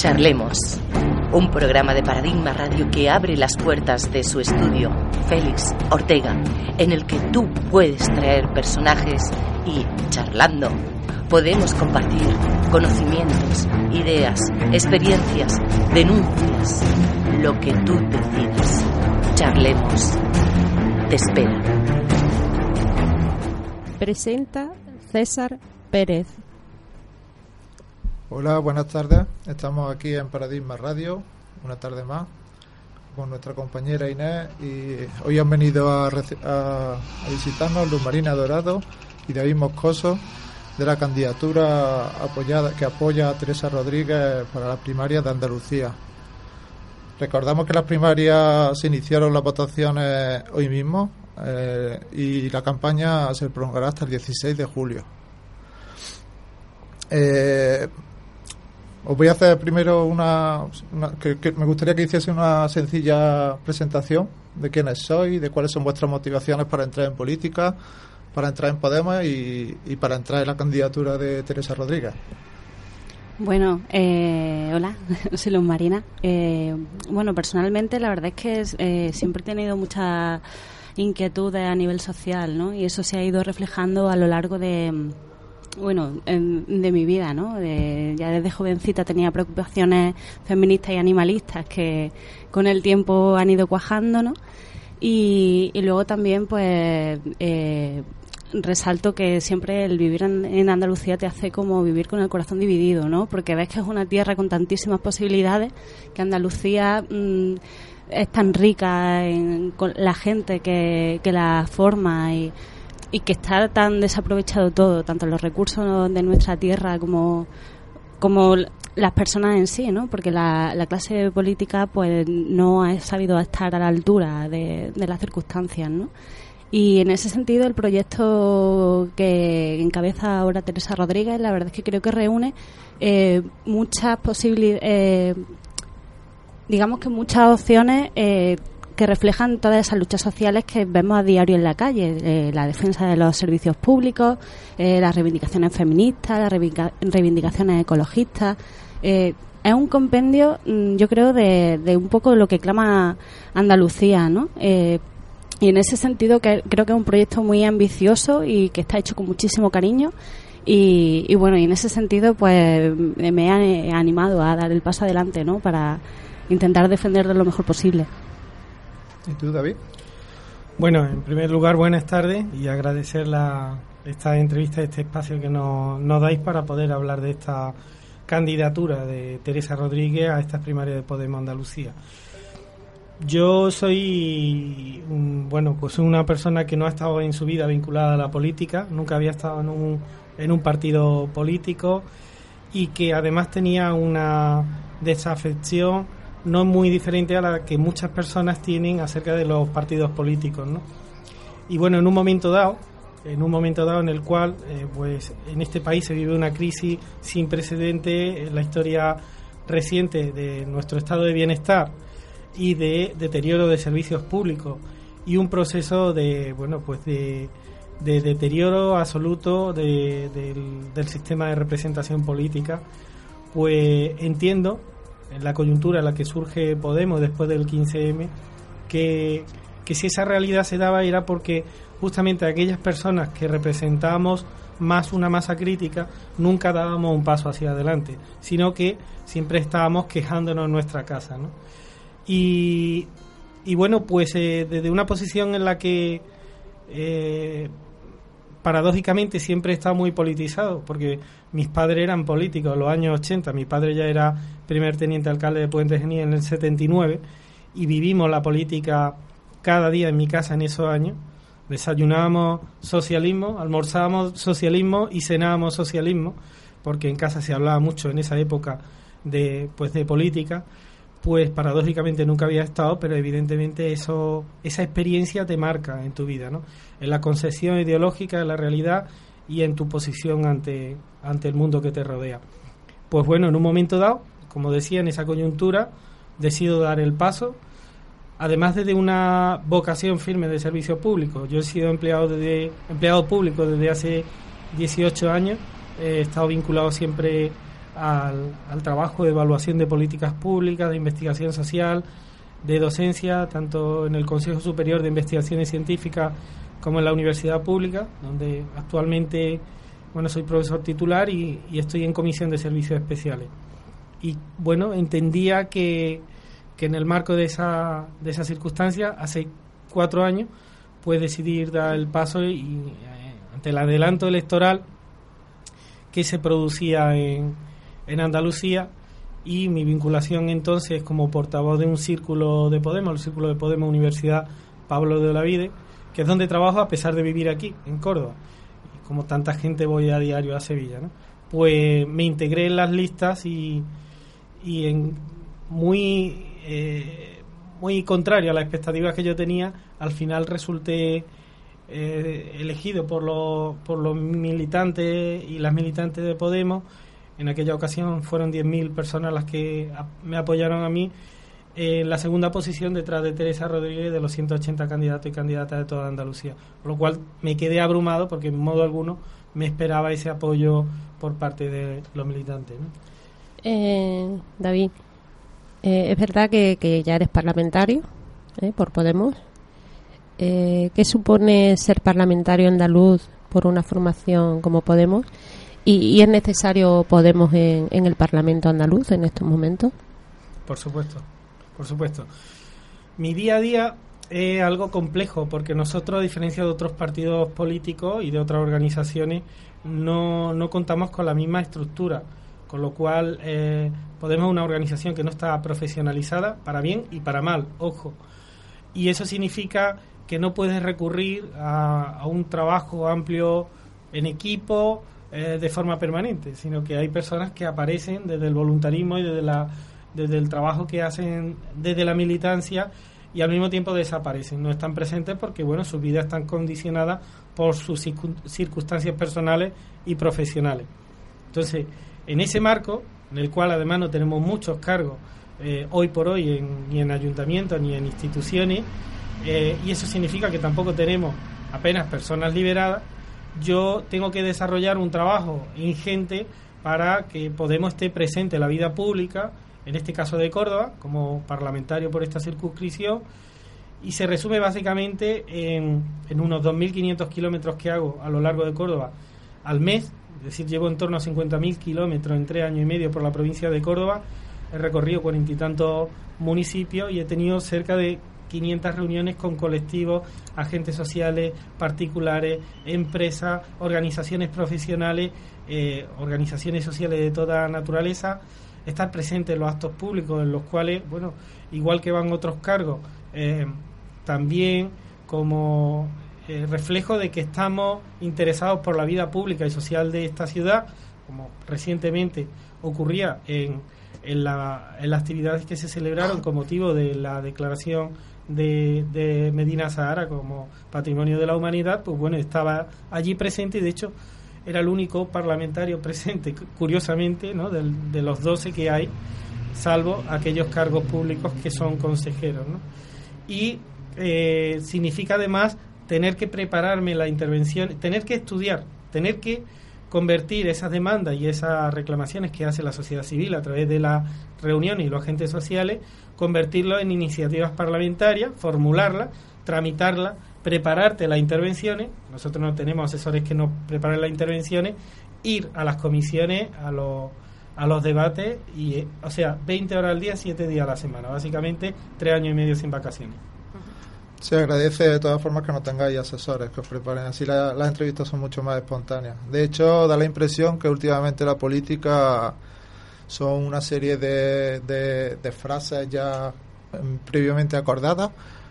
Charlemos, un programa de Paradigma Radio que abre las puertas de su estudio, Félix Ortega, en el que tú puedes traer personajes y, charlando, podemos compartir conocimientos, ideas, experiencias, denuncias, lo que tú decidas. Charlemos. Te espera. Presenta César Pérez. Hola, buenas tardes. Estamos aquí en Paradigma Radio, una tarde más, con nuestra compañera Inés, y hoy han venido a visitarnos Luz Marina Dorado y David Moscoso, de la candidatura que apoya a Teresa Rodríguez para las primarias de Andalucía. Recordamos que las primarias se iniciaron las votaciones hoy mismo y la campaña se prolongará hasta el 16 de julio. Os voy a hacer primero que me gustaría que hiciese una sencilla presentación de quiénes sois, de cuáles son vuestras motivaciones para entrar en política, para entrar en Podemos y para entrar en la candidatura de Teresa Rodríguez. Bueno, hola, soy Luz Marina. Bueno, personalmente la verdad es que siempre he tenido mucha inquietud a nivel social, ¿no? Y eso se ha ido reflejando a lo largo de mi vida, ¿no? Ya desde jovencita tenía preocupaciones feministas y animalistas que con el tiempo han ido cuajando, ¿no? Y luego también, pues, resalto que siempre el vivir en Andalucía te hace como vivir con el corazón dividido, ¿no? Porque ves que es una tierra con tantísimas posibilidades, que Andalucía es tan rica con la gente que la forma y que está tan desaprovechado todo, tanto los recursos de nuestra tierra como las personas en sí, ¿no? Porque la clase política pues no ha sabido estar a la altura de las circunstancias, ¿no? Y en ese sentido el proyecto que encabeza ahora Teresa Rodríguez, la verdad es que creo que reúne muchas posibilidades, digamos que muchas opciones que reflejan todas esas luchas sociales que vemos a diario en la calle, la defensa de los servicios públicos, las reivindicaciones feministas, las reivindicaciones ecologistas. Es un compendio, yo creo, de un poco lo que clama Andalucía, ¿no? Y en ese sentido creo que es un proyecto muy ambicioso y que está hecho con muchísimo cariño. Y bueno, y en ese sentido pues me he animado a dar el paso adelante, ¿no? Para intentar defenderlo lo mejor posible. ¿Y tú, David? Bueno, en primer lugar, buenas tardes y agradecer esta entrevista, este espacio que nos dais para poder hablar de esta candidatura de Teresa Rodríguez a estas primarias de Podemos Andalucía. Yo soy una persona que no ha estado en su vida vinculada a la política, nunca había estado en un partido político y que además tenía una desafección no muy diferente a la que muchas personas tienen acerca de los partidos políticos, ¿no? Y bueno, en un momento dado en el cual pues en este país se vive una crisis sin precedente en la historia reciente de nuestro estado de bienestar y de deterioro de servicios públicos y un proceso de deterioro absoluto del sistema de representación política, pues entiendo, en la coyuntura en la que surge Podemos después del 15M, que si esa realidad se daba era porque justamente aquellas personas que representábamos más una masa crítica nunca dábamos un paso hacia adelante, sino que siempre estábamos quejándonos en nuestra casa, ¿no? Y bueno, pues desde una posición en la que paradójicamente siempre he estado muy politizado, porque mis padres eran políticos en los años 80, mi padre ya era primer teniente alcalde de Puente Genil en el 79 y vivimos la política cada día en mi casa en esos años. Desayunábamos socialismo, almorzábamos socialismo y cenábamos socialismo, porque en casa se hablaba mucho en esa época de política. Pues paradójicamente nunca había estado, pero evidentemente esa experiencia te marca en tu vida, ¿no? En la concepción ideológica de la realidad y en tu posición ante el mundo que te rodea. Pues bueno, en un momento dado, como decía, en esa coyuntura, decido dar el paso, además de una vocación firme de servicio público. Yo he sido empleado público desde hace 18 años, he estado vinculado siempre al trabajo de evaluación de políticas públicas, de investigación social, de docencia, tanto en el Consejo Superior de Investigaciones Científicas como en la Universidad Pública, donde actualmente soy profesor titular y estoy en comisión de servicios especiales. Y entendía que en el marco de esa circunstancia, hace 4 años, pues decidí dar el paso y ante el adelanto electoral que se producía en Andalucía, y mi vinculación entonces como portavoz de un círculo de Podemos, el Círculo de Podemos Universidad Pablo de Olavide, que es donde trabajo a pesar de vivir aquí, en Córdoba. Y como tanta gente voy a diario a Sevilla, ¿no? Pues me integré en las listas y muy contrario a las expectativas que yo tenía, al final resulté elegido por los militantes y las militantes de Podemos. En aquella ocasión fueron 10.000 personas las que me apoyaron a mí, en la segunda posición detrás de Teresa Rodríguez, de los 180 candidatos y candidatas de toda Andalucía, por lo cual me quedé abrumado porque en modo alguno me esperaba ese apoyo por parte de los militantes, ¿no? David, es verdad que ya eres parlamentario por Podemos. ¿Qué supone ser parlamentario andaluz por una formación como Podemos? ¿Y es necesario Podemos en el Parlamento andaluz en estos momentos? Por supuesto. Mi día a día es algo complejo porque nosotros, a diferencia de otros partidos políticos y de otras organizaciones, no contamos con la misma estructura, con lo cual Podemos es una organización que no está profesionalizada, para bien y para mal, ojo. Y eso significa que no puedes recurrir a un trabajo amplio en equipo de forma permanente, sino que hay personas que aparecen desde el voluntarismo y desde el trabajo que hacen desde la militancia, y al mismo tiempo desaparecen, no están presentes porque sus vidas están condicionadas por sus circunstancias personales y profesionales. Entonces, en ese marco, en el cual además no tenemos muchos cargos hoy por hoy ni en ayuntamientos ni en instituciones, y eso significa que tampoco tenemos apenas personas liberadas, yo tengo que desarrollar un trabajo ingente para que Podemos esté presente en la vida pública, en este caso de Córdoba, como parlamentario por esta circunscripción, y se resume básicamente en unos 2.500 kilómetros que hago a lo largo de Córdoba al mes, es decir, llevo en torno a 50.000 kilómetros en 3 años y medio por la provincia de Córdoba, he recorrido 40 y tantos municipios y he tenido cerca de 500 reuniones con colectivos, agentes sociales, particulares, empresas, organizaciones profesionales, organizaciones sociales de toda naturaleza, estar presente en los actos públicos en los cuales, igual que van otros cargos, también como reflejo de que estamos interesados por la vida pública y social de esta ciudad, como recientemente ocurría en las actividades que se celebraron con motivo de la declaración de Medina Zahara como Patrimonio de la Humanidad, estaba allí presente y de hecho era el único parlamentario presente, curiosamente, ¿no?, de los 12 que hay, salvo aquellos cargos públicos que son consejeros, ¿no? Y significa además tener que prepararme la intervención, tener que estudiar, tener que convertir esas demandas y esas reclamaciones que hace la sociedad civil a través de las reuniones y los agentes sociales, convertirlo en iniciativas parlamentarias, formularlas, tramitarlas, prepararte las intervenciones. Nosotros no tenemos asesores que nos preparen las intervenciones, ir a las comisiones, a los debates, 20 horas al día, 7 días a la semana, básicamente 3 años y medio sin vacaciones. Se agradece de todas formas que no tengáis asesores que os preparen, así las entrevistas son mucho más espontáneas. De hecho, da la impresión que últimamente la política son una serie de frases ya previamente acordadas,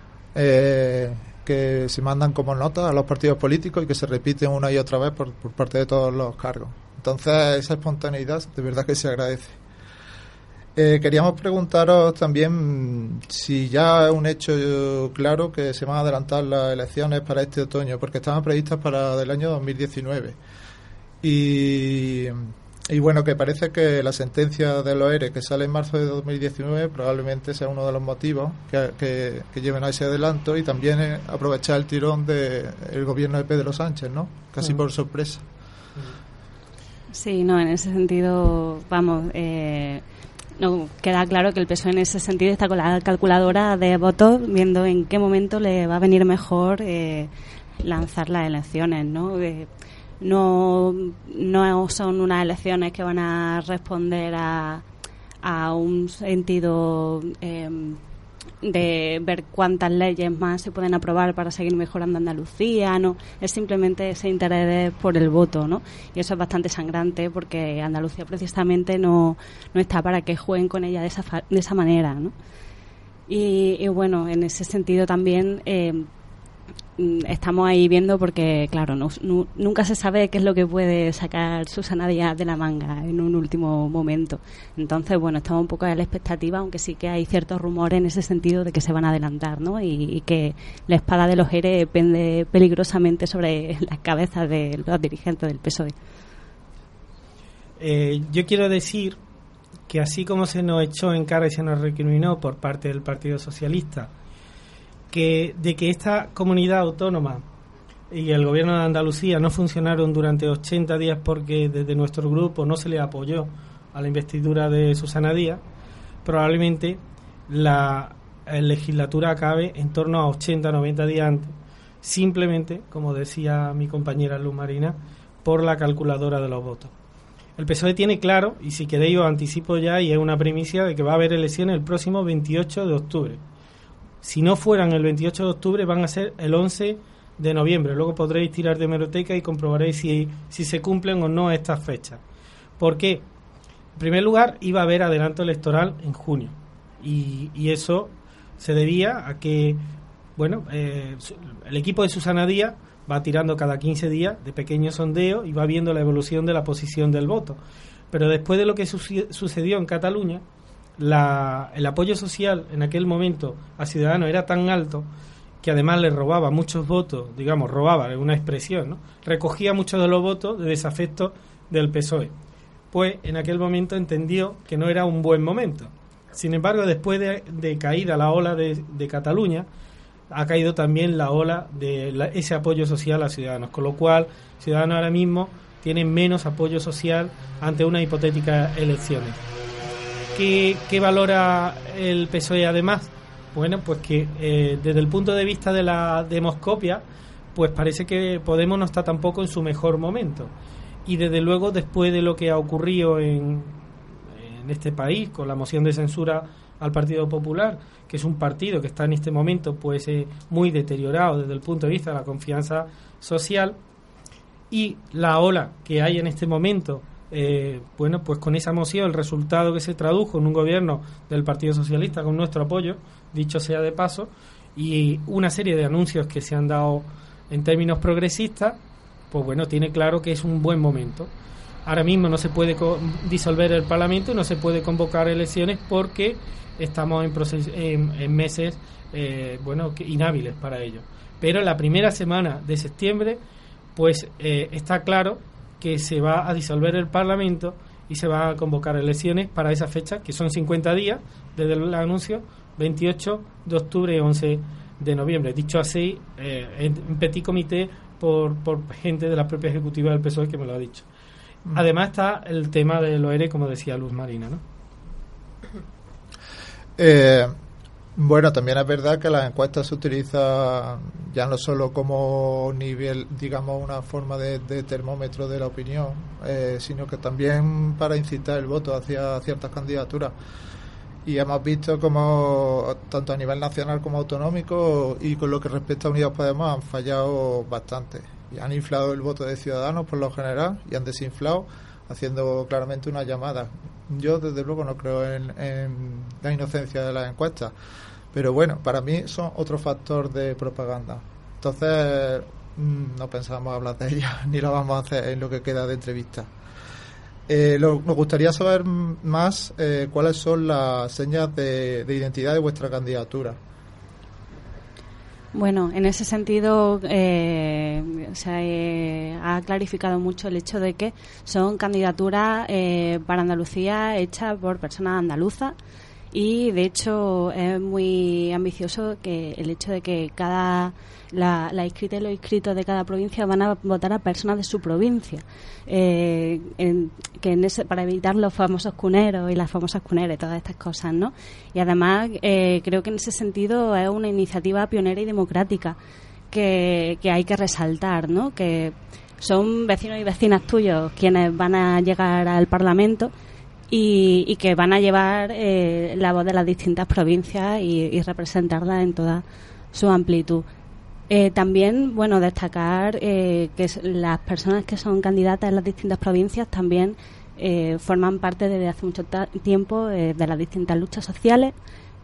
que se mandan como notas a los partidos políticos y que se repiten una y otra vez por parte de todos los cargos. Entonces, esa espontaneidad de verdad que se agradece. Queríamos preguntaros también si ya es un hecho claro que se van a adelantar las elecciones para este otoño, porque estaban previstas para el año 2019. Y que parece que la sentencia de los ERE que sale en marzo de 2019 probablemente sea uno de los motivos que lleven a ese adelanto, y también aprovechar el tirón del gobierno de Pedro Sánchez, ¿no? Casi por sorpresa. Sí, no, en ese sentido, vamos, no queda claro que el PSOE en ese sentido está con la calculadora de votos viendo en qué momento le va a venir mejor lanzar las elecciones, ¿no? No son unas elecciones que van a responder a un sentido de ver cuántas leyes más se pueden aprobar para seguir mejorando Andalucía, no, es simplemente ese interés por el voto, ¿no? Y eso es bastante sangrante porque Andalucía precisamente no está para que jueguen con ella de esa manera, ¿no? Y bueno, en ese sentido también estamos ahí viendo porque, claro, nunca se sabe qué es lo que puede sacar Susana Díaz de la manga en un último momento. Entonces, bueno, estamos un poco a la expectativa, aunque sí que hay ciertos rumores en ese sentido de que se van a adelantar, ¿no? Y que la espada de los ERE pende peligrosamente sobre las cabezas de los dirigentes del PSOE. Yo quiero decir que así como se nos echó en cara y se nos recriminó por parte del Partido Socialista de que esta comunidad autónoma y el gobierno de Andalucía no funcionaron durante 80 días porque desde nuestro grupo no se le apoyó a la investidura de Susana Díaz, probablemente la legislatura acabe en torno a 80-90 días antes, simplemente, como decía mi compañera Luz Marina, por la calculadora de los votos. El PSOE tiene claro, y si queréis os anticipo ya, y es una primicia, de que va a haber elecciones el próximo 28 de octubre. Si no fueran el 28 de octubre, van a ser el 11 de noviembre. Luego podréis tirar de hemeroteca y comprobaréis si se cumplen o no estas fechas. ¿Por qué? En primer lugar, iba a haber adelanto electoral en junio. Y eso se debía a que, bueno, el equipo de Susana Díaz va tirando cada 15 días de pequeños sondeos y va viendo la evolución de la posición del voto. Pero después de lo que sucedió en Cataluña, el apoyo social en aquel momento a Ciudadanos era tan alto que además le robaba muchos votos, digamos, robaba, es una expresión, ¿no? Recogía muchos de los votos de desafecto del PSOE. Pues en aquel momento entendió que no era un buen momento. Sin embargo, después de caída la ola de Cataluña, ha caído también la ola de ese apoyo social a Ciudadanos, con lo cual Ciudadanos ahora mismo tiene menos apoyo social ante unas hipotéticas elecciones. ¿Qué valora el PSOE además? Bueno, pues que desde el punto de vista de la demoscopia, pues parece que Podemos no está tampoco en su mejor momento. Y desde luego, después de lo que ha ocurrido en este país, con la moción de censura al Partido Popular, que es un partido que está en este momento pues muy deteriorado desde el punto de vista de la confianza social, y la ola que hay en este momento, bueno, pues con esa moción, el resultado que se tradujo en un gobierno del Partido Socialista con nuestro apoyo, dicho sea de paso, y una serie de anuncios que se han dado en términos progresistas, pues bueno, tiene claro que es un buen momento. Ahora mismo no se puede disolver el Parlamento y no se puede convocar elecciones porque estamos en meses inhábiles para ello. Pero en la primera semana de septiembre, pues está claro que se va a disolver el Parlamento y se van a convocar elecciones para esa fecha, que son 50 días desde el anuncio, 28 de octubre y 11 de noviembre. Dicho así, en petit comité por gente de la propia ejecutiva del PSOE que me lo ha dicho. Además está el tema de los ERE, como decía Luz Marina, ¿no? Bueno, también es verdad que las encuestas se utilizan ya no solo como nivel, digamos, una forma de termómetro de la opinión, sino que también para incitar el voto hacia ciertas candidaturas. Y hemos visto como tanto a nivel nacional como autonómico, y con lo que respecta a Unidas Podemos, han fallado bastante. Y han inflado el voto de Ciudadanos por lo general y han desinflado, haciendo claramente una llamada. Yo desde luego no creo en la inocencia de las encuestas, pero bueno, para mí son otro factor de propaganda. Entonces no pensamos hablar de ellas ni lo vamos a hacer en lo que queda de entrevista. Nos gustaría saber más cuáles son las señas de identidad de vuestra candidatura. Bueno, en ese sentido se ha clarificado mucho el hecho de que son candidaturas para Andalucía hechas por personas andaluzas y de hecho es muy ambicioso que el hecho de que la inscrita y los inscritos de cada provincia van a votar a personas de su provincia, para evitar los famosos cuneros y las famosas cuneras y todas estas cosas, ¿no? Y además creo que en ese sentido es una iniciativa pionera y democrática que hay que resaltar, ¿no? Que son vecinos y vecinas tuyos quienes van a llegar al Parlamento y que van a llevar la voz de las distintas provincias y representarla en toda su amplitud. También, bueno, destacar que las personas que son candidatas en las distintas provincias también forman parte desde hace mucho tiempo de las distintas luchas sociales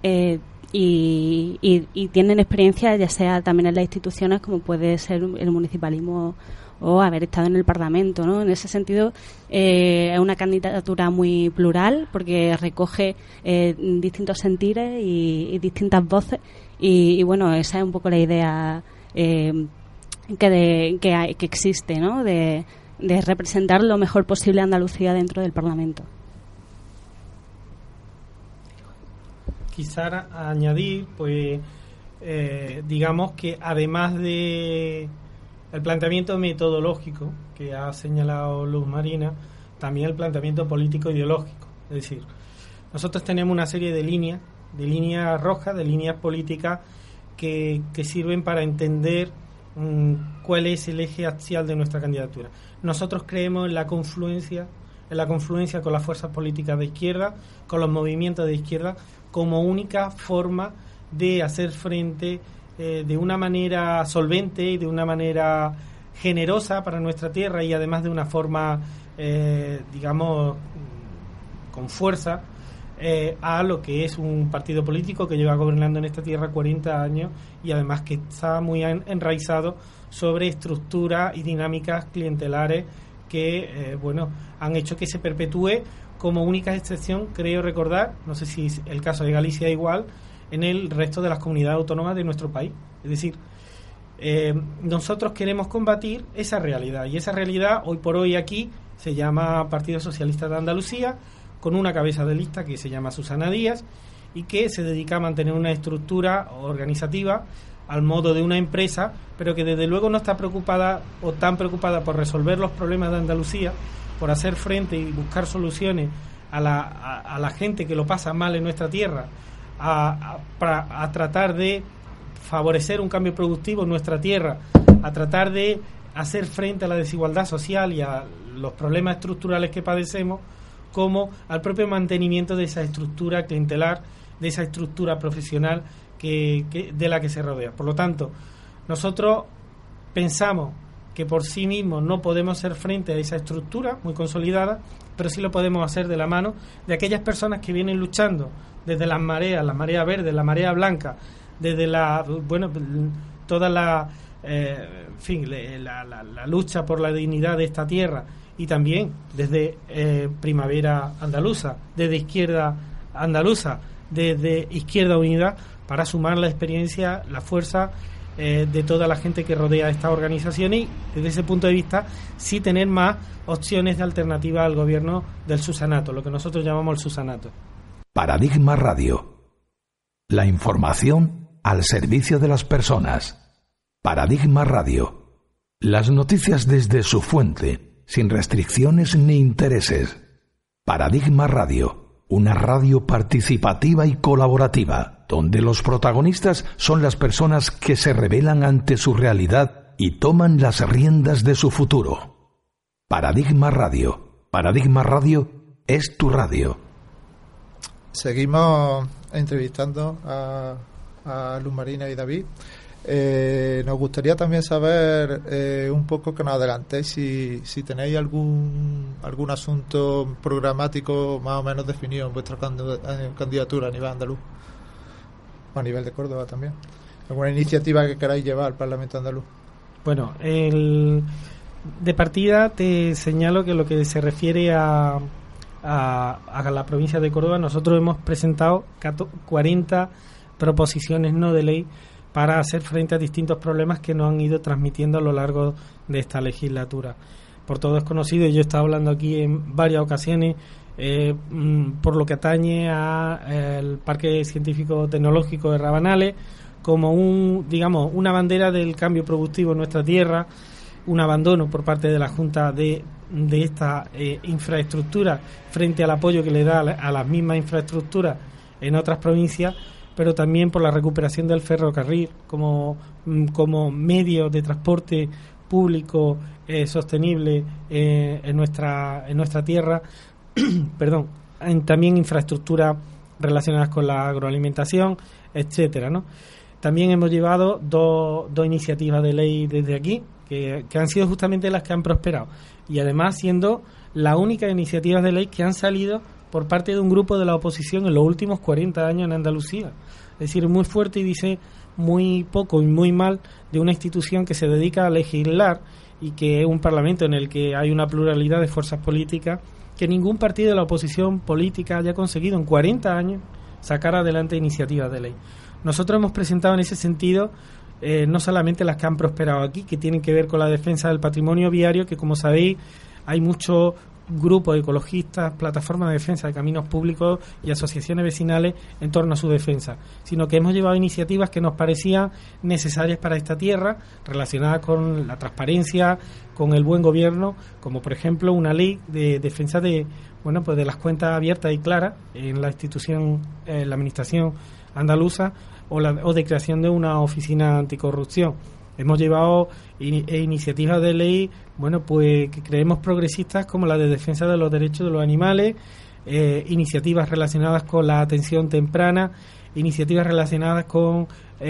y tienen experiencia ya sea también en las instituciones como puede ser el municipalismo o haber estado en el Parlamento, ¿no? En ese sentido es una candidatura muy plural porque recoge distintos sentires y distintas voces y bueno, esa es un poco la idea que existe, ¿no? De representar lo mejor posible a Andalucía dentro del Parlamento. Quizá añadir, pues, digamos que además de el planteamiento metodológico que ha señalado Luz Marina, también el planteamiento político-ideológico. Es decir, nosotros tenemos una serie de líneas rojas, de líneas políticas que sirven para entender cuál es el eje axial de nuestra candidatura. Nosotros creemos en la confluencia con las fuerzas políticas de izquierda, con los movimientos de izquierda, como única forma de hacer frente de una manera solvente y de una manera generosa para nuestra tierra y además de una forma, digamos, con fuerza, a lo que es un partido político que lleva gobernando en esta tierra 40 años y además que está muy enraizado sobre estructuras y dinámicas clientelares que, han hecho que se perpetúe como única excepción, creo recordar, no sé si el caso de Galicia es igual, en el resto de las comunidades autónomas de nuestro país. Es decir, nosotros queremos combatir esa realidad y esa realidad hoy por hoy aquí se llama Partido Socialista de Andalucía, con una cabeza de lista que se llama Susana Díaz y que se dedica a mantener una estructura organizativa al modo de una empresa, pero que desde luego no está preocupada o tan preocupada por resolver los problemas de Andalucía, por hacer frente y buscar soluciones a la gente que lo pasa mal en nuestra tierra, a tratar de favorecer un cambio productivo en nuestra tierra, a tratar de hacer frente a la desigualdad social y a los problemas estructurales que padecemos, como al propio mantenimiento de esa estructura clientelar, de esa estructura profesional de la que se rodea. Por lo tanto, nosotros pensamos que por sí mismos no podemos hacer frente a esa estructura muy consolidada, pero sí lo podemos hacer de la mano de aquellas personas que vienen luchando desde las mareas, la marea verde, la marea blanca, desde toda la lucha por la dignidad de esta tierra y también desde Primavera Andaluza, desde Izquierda Andaluza, desde Izquierda Unida, para sumar la experiencia, la fuerza de toda la gente que rodea esta organización y desde ese punto de vista sí tener más opciones de alternativa al gobierno del Susanato, lo que nosotros llamamos el Susanato. Paradigma Radio. La información al servicio de las personas. Paradigma Radio. Las noticias desde su fuente, sin restricciones ni intereses. Paradigma Radio. Una radio participativa y colaborativa, donde los protagonistas son las personas que se rebelan ante su realidad y toman las riendas de su futuro. Paradigma Radio. Paradigma Radio es tu radio. Seguimos entrevistando a Luz Marina y David. Nos gustaría también saber un poco que nos adelantéis si tenéis algún asunto programático más o menos definido en vuestra candidatura a nivel andaluz o a nivel de Córdoba también. ¿Alguna iniciativa que queráis llevar al Parlamento andaluz? Bueno, de partida te señalo que lo que se refiere a la provincia de Córdoba, nosotros hemos presentado 40 proposiciones no de ley para hacer frente a distintos problemas que nos han ido transmitiendo a lo largo de esta legislatura. por todos es conocido, y yo he estado hablando aquí en varias ocasiones, por lo que atañe al Parque Científico Tecnológico de Rabanales, como una bandera del cambio productivo en nuestra tierra, un abandono por parte de la Junta de esta infraestructura frente al apoyo que le da a las mismas infraestructuras en otras provincias, pero también por la recuperación del ferrocarril como medio de transporte público sostenible en nuestra tierra. Perdón, también infraestructuras relacionadas con la agroalimentación, etcétera, ¿no? También hemos llevado dos iniciativas de ley desde aquí que han sido justamente las que han prosperado, y además siendo las únicas iniciativas de ley que han salido por parte de un grupo de la oposición en los últimos 40 años en Andalucía. Es decir, muy fuerte, y dice muy poco y muy mal de una institución que se dedica a legislar y que es un parlamento en el que hay una pluralidad de fuerzas políticas, que ningún partido de la oposición política haya conseguido en 40 años sacar adelante iniciativas de ley. Nosotros hemos presentado en ese sentido no solamente las que han prosperado aquí, que tienen que ver con la defensa del patrimonio viario, que como sabéis hay muchos grupos ecologistas, plataformas de defensa de caminos públicos y asociaciones vecinales en torno a su defensa, sino que hemos llevado iniciativas que nos parecían necesarias para esta tierra, relacionadas con la transparencia, con el buen gobierno, como por ejemplo una ley de defensa de las cuentas abiertas y claras en la institución, la administración andaluza, o de creación de una oficina anticorrupción. Hemos llevado iniciativas de ley, que creemos progresistas, como la de defensa de los derechos de los animales, iniciativas relacionadas con la atención temprana, iniciativas relacionadas con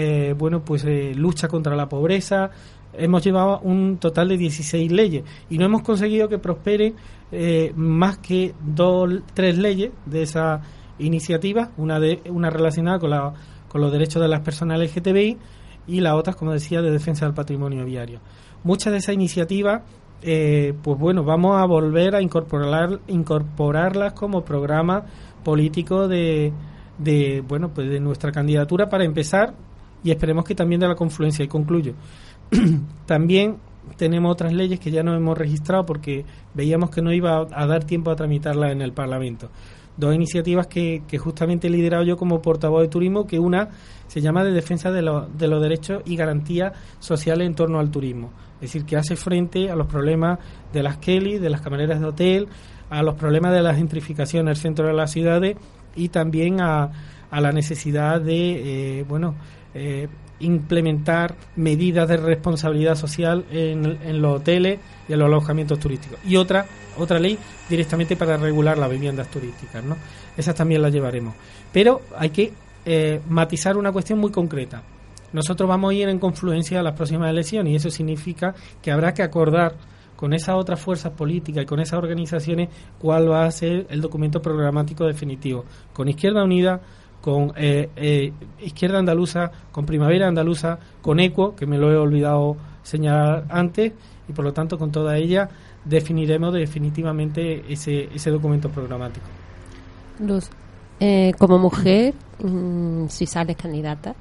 lucha contra la pobreza. Hemos llevado un total de 16 leyes y no hemos conseguido que prosperen más que 3 leyes de esas iniciativas, una relacionada con los derechos de las personas LGTBI, y la otra, como decía, de defensa del patrimonio viario. Muchas de esas iniciativas, vamos a volver a incorporarlas como programa político de nuestra candidatura, para empezar, y esperemos que también de la confluencia. Y concluyo. También tenemos otras leyes que ya no hemos registrado porque veíamos que no iba a dar tiempo a tramitarlas en el Parlamento. 2 iniciativas que justamente he liderado yo como portavoz de turismo, que una se llama de defensa de los derechos y garantías sociales en torno al turismo. Es decir, que hace frente a los problemas de las Kelly, de las camareras de hotel, a los problemas de la gentrificación en el centro de las ciudades, y también a la necesidad de implementar medidas de responsabilidad social en los hoteles y en los alojamientos turísticos. Y otra ley directamente para regular las viviendas turísticas, ¿no? Esas también las llevaremos. Pero hay que matizar una cuestión muy concreta. Nosotros vamos a ir en confluencia a las próximas elecciones, y eso significa que habrá que acordar con esas otras fuerzas políticas y con esas organizaciones cuál va a ser el documento programático definitivo. Con Izquierda Unida, con Izquierda Andaluza, con Primavera Andaluza, con ECUO, que me lo he olvidado señalar antes, y por lo tanto con toda ella definiremos definitivamente ese documento programático. Luz, como mujer, si sales candidata,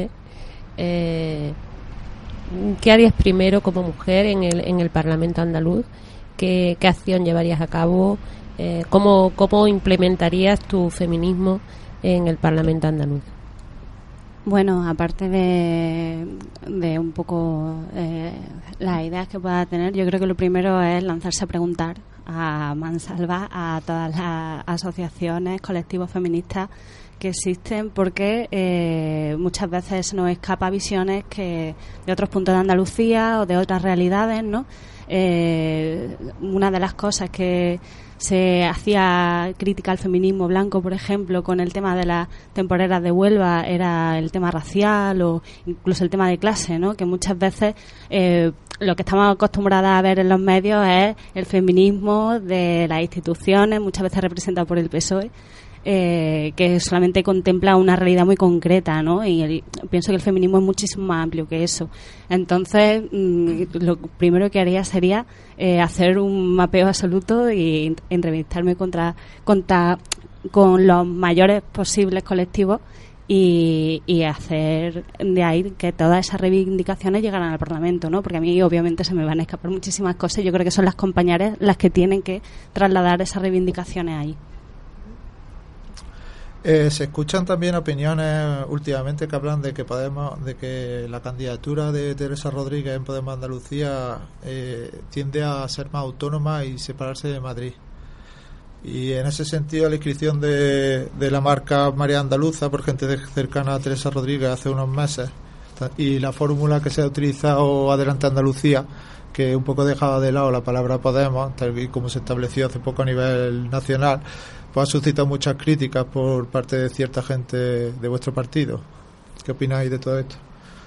¿qué harías primero como mujer en el Parlamento andaluz? ¿Qué acción llevarías a cabo? ¿Cómo implementarías tu feminismo en el Parlamento andaluz? Bueno, aparte de un poco las ideas que pueda tener, yo creo que lo primero es lanzarse a preguntar a mansalva a todas las asociaciones, colectivos feministas que existen, porque muchas veces se nos escapa visiones de otros puntos de Andalucía o de otras realidades, ¿no? Una de las cosas que se hacía crítica al feminismo blanco, por ejemplo, con el tema de las temporeras de Huelva, era el tema racial o incluso el tema de clase, ¿no? Que muchas veces lo que estamos acostumbradas a ver en los medios es el feminismo de las instituciones, muchas veces representado por el PSOE, que solamente contempla una realidad muy concreta, ¿no? Y pienso que el feminismo es muchísimo más amplio que eso. Entonces, lo primero que haría sería hacer un mapeo absoluto y entrevistarme con los mayores posibles colectivos y hacer de ahí que todas esas reivindicaciones llegaran al Parlamento, ¿no? Porque a mí obviamente se me van a escapar muchísimas cosas. Yo creo que son las compañeras las que tienen que trasladar esas reivindicaciones ahí. Se escuchan también opiniones últimamente que hablan de que la candidatura de Teresa Rodríguez en Podemos Andalucía tiende a ser más autónoma y separarse de Madrid. Y en ese sentido, la inscripción de la marca María Andaluza por gente cercana a Teresa Rodríguez hace unos meses, y la fórmula que se ha utilizado Adelante Andalucía, que un poco dejaba de lado la palabra Podemos, tal y como se estableció hace poco a nivel nacional, pues ha suscitado muchas críticas por parte de cierta gente de vuestro partido. ¿Qué opináis de todo esto?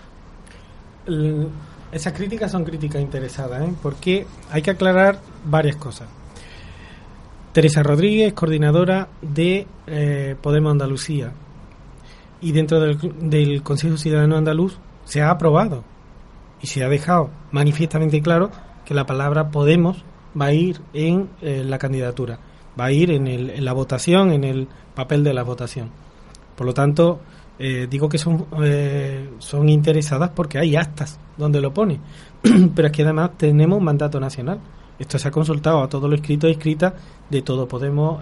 Esas críticas son críticas interesadas, porque hay que aclarar varias cosas. Teresa Rodríguez, coordinadora de Podemos Andalucía, y dentro del Consejo Ciudadano Andaluz se ha aprobado y se ha dejado manifiestamente claro que la palabra Podemos va a ir en la candidatura, va a ir en la votación, en el papel de la votación. Por lo tanto, digo que son interesadas porque hay actas donde lo pone, pero es que además tenemos un mandato nacional. Esto se ha consultado a todos los inscritos y inscritas de todo Podemos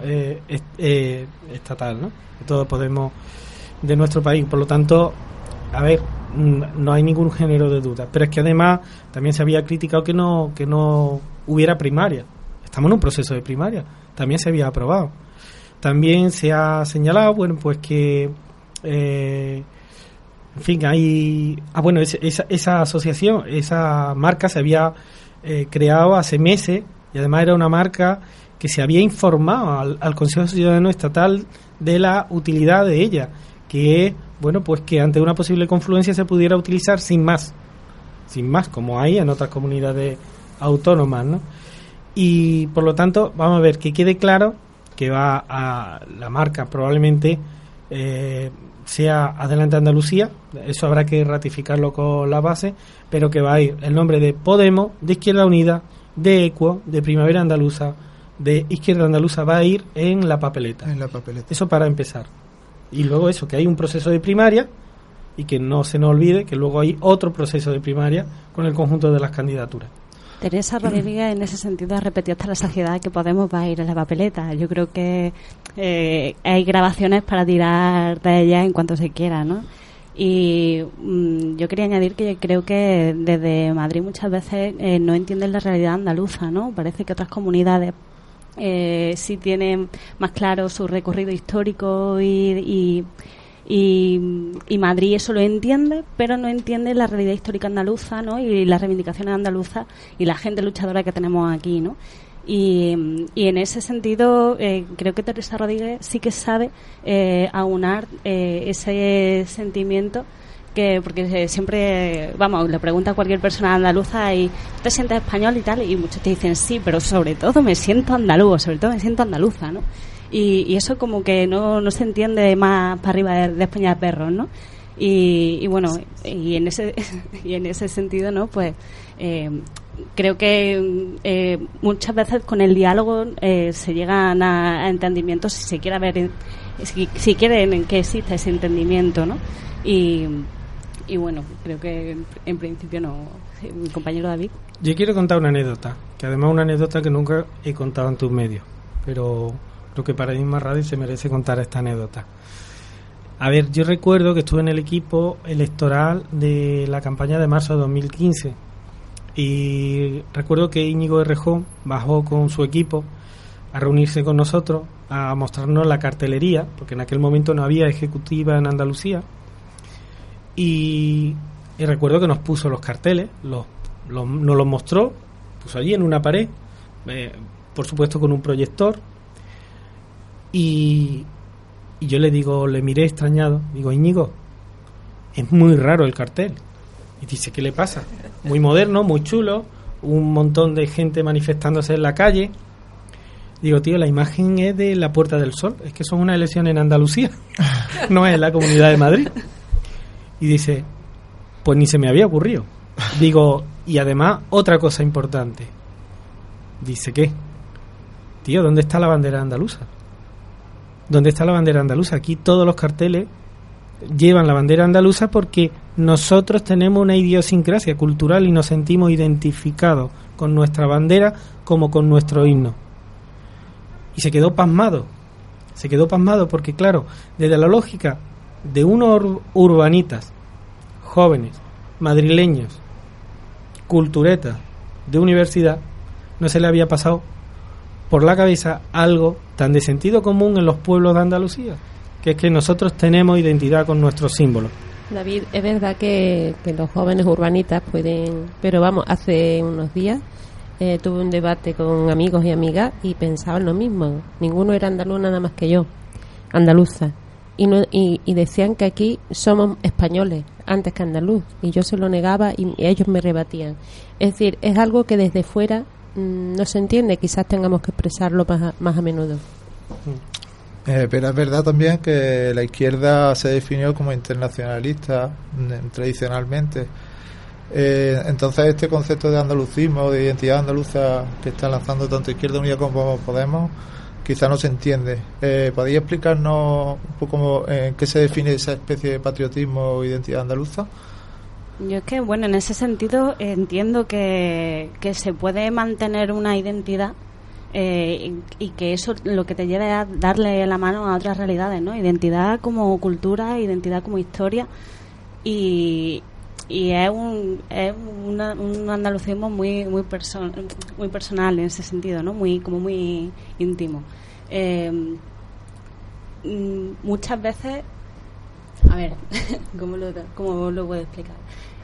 estatal, ¿no? De todo Podemos de nuestro país. Por lo tanto, a ver, no hay ningún género de duda. Pero es que además también se había criticado que no hubiera primaria. Estamos en un proceso de primaria. También se había aprobado. También se ha señalado, bueno, pues que en fin, hay... bueno, esa asociación, esa marca se había creado hace meses, y además era una marca que se había informado al Consejo Ciudadano Estatal de la utilidad de ella, que bueno, pues que ante una posible confluencia se pudiera utilizar sin más, como hay en otras comunidades autónomas, ¿no? Y por lo tanto, vamos a ver, que quede claro que va a la marca probablemente sea Adelante Andalucía, eso habrá que ratificarlo con la base, pero que va a ir el nombre de Podemos, de Izquierda Unida, de Equo, de Primavera Andaluza, de Izquierda Andaluza, va a ir en la papeleta. Eso para empezar. Y luego eso, que hay un proceso de primaria, y que no se nos olvide que luego hay otro proceso de primaria con el conjunto de las candidaturas. Teresa Rodríguez en ese sentido ha repetido hasta la saciedad que Podemos va a ir en la papeleta. Yo creo que hay grabaciones para tirar de ella en cuanto se quiera, ¿no? Y yo quería añadir que creo que desde Madrid muchas veces no entienden la realidad andaluza, ¿no? Parece que otras comunidades sí tienen más claro su recorrido histórico y Madrid eso lo entiende, pero no entiende la realidad histórica andaluza, ¿no? Y las reivindicaciones andaluzas y la gente luchadora que tenemos aquí, ¿no? Y en ese sentido creo que Teresa Rodríguez sí que sabe aunar ese sentimiento, que porque siempre, vamos, le pregunta a cualquier persona andaluza y ¿te sientes español y tal? Y muchos te dicen sí, pero sobre todo me siento andaluz, sobre todo me siento andaluza, ¿no? Y eso como que no se entiende más para arriba de España de perros, ¿no? Y bueno, y en ese sentido, ¿no? Pues creo que muchas veces con el diálogo se llegan a entendimientos si se quiere ver, si quieren que exista ese entendimiento, ¿no? Y bueno, creo que en principio no. Mi compañero David. Yo quiero contar una anécdota, que además es una anécdota que nunca he contado en tus medios, pero creo que Paradigma Radio se merece contar esta anécdota. A ver, yo recuerdo que estuve en el equipo electoral de la campaña de marzo de 2015 y recuerdo que Íñigo Errejón bajó con su equipo a reunirse con nosotros, a mostrarnos la cartelería, porque en aquel momento no había ejecutiva en Andalucía, y recuerdo que nos puso los carteles, nos los mostró, puso allí en una pared, por supuesto con un proyector. Y yo le miré extrañado, digo, Íñigo, es muy raro el cartel. Y dice, ¿qué le pasa? Muy moderno, muy chulo, un montón de gente manifestándose en la calle. Digo, tío, la imagen es de la Puerta del Sol, es que son una elección en Andalucía, no es en la Comunidad de Madrid. Y dice, pues ni se me había ocurrido. Digo, y además, otra cosa importante. Dice, ¿qué? Tío, ¿dónde está la bandera andaluza? ¿Dónde está la bandera andaluza? Aquí todos los carteles llevan la bandera andaluza porque nosotros tenemos una idiosincrasia cultural y nos sentimos identificados con nuestra bandera como con nuestro himno. Y se quedó pasmado porque, claro, desde la lógica de unos urbanitas jóvenes, madrileños, culturetas de universidad, no se le había pasado por la cabeza algo tan de sentido común en los pueblos de Andalucía, que es que nosotros tenemos identidad con nuestros símbolos. David, es verdad que los jóvenes urbanitas pueden, pero vamos, hace unos días tuve un debate con amigos y amigas y pensaban lo mismo. Ninguno era andaluz nada más que yo, andaluza, y decían que aquí somos españoles antes que andaluz, y yo se lo negaba y ellos me rebatían. Es decir, es algo que desde fuera no se entiende, quizás tengamos que expresarlo más a menudo. Pero es verdad también que la izquierda se definió como internacionalista tradicionalmente. Entonces este concepto de andalucismo, de identidad andaluza que está lanzando tanto Izquierda Unida como Podemos, quizá no se entiende. ¿Podéis explicarnos un poco en qué se define esa especie de patriotismo o identidad andaluza? Yo es que, bueno, en ese sentido entiendo que se puede mantener una identidad y que eso lo que te lleve a darle la mano a otras realidades, ¿no? Identidad como cultura, identidad como historia, y es un andalucismo muy personal en ese sentido, ¿no? Muy íntimo. Muchas veces, a ver, ¿cómo lo puedo explicar?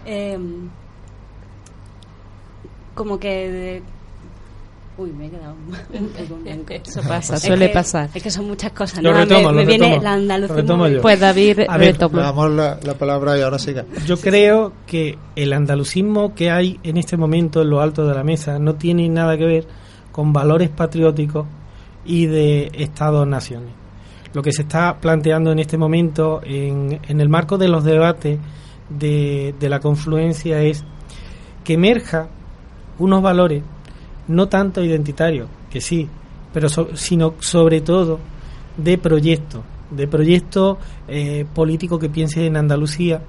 Como que me he quedado un poco en blanco. Eso pasa, suele pasar. Es que son muchas cosas, ¿no? Me viene el andalucismo. Pues David, retoma. Le damos la palabra y ahora siga. Yo creo que el andalucismo que hay en este momento en lo alto de la mesa no tiene nada que ver con valores patrióticos y de Estados-naciones. Lo que se está planteando en este momento en el marco de los debates de la confluencia es que emerja unos valores no tanto identitarios, que sí, pero sino sobre todo de proyecto político que piense en Andalucía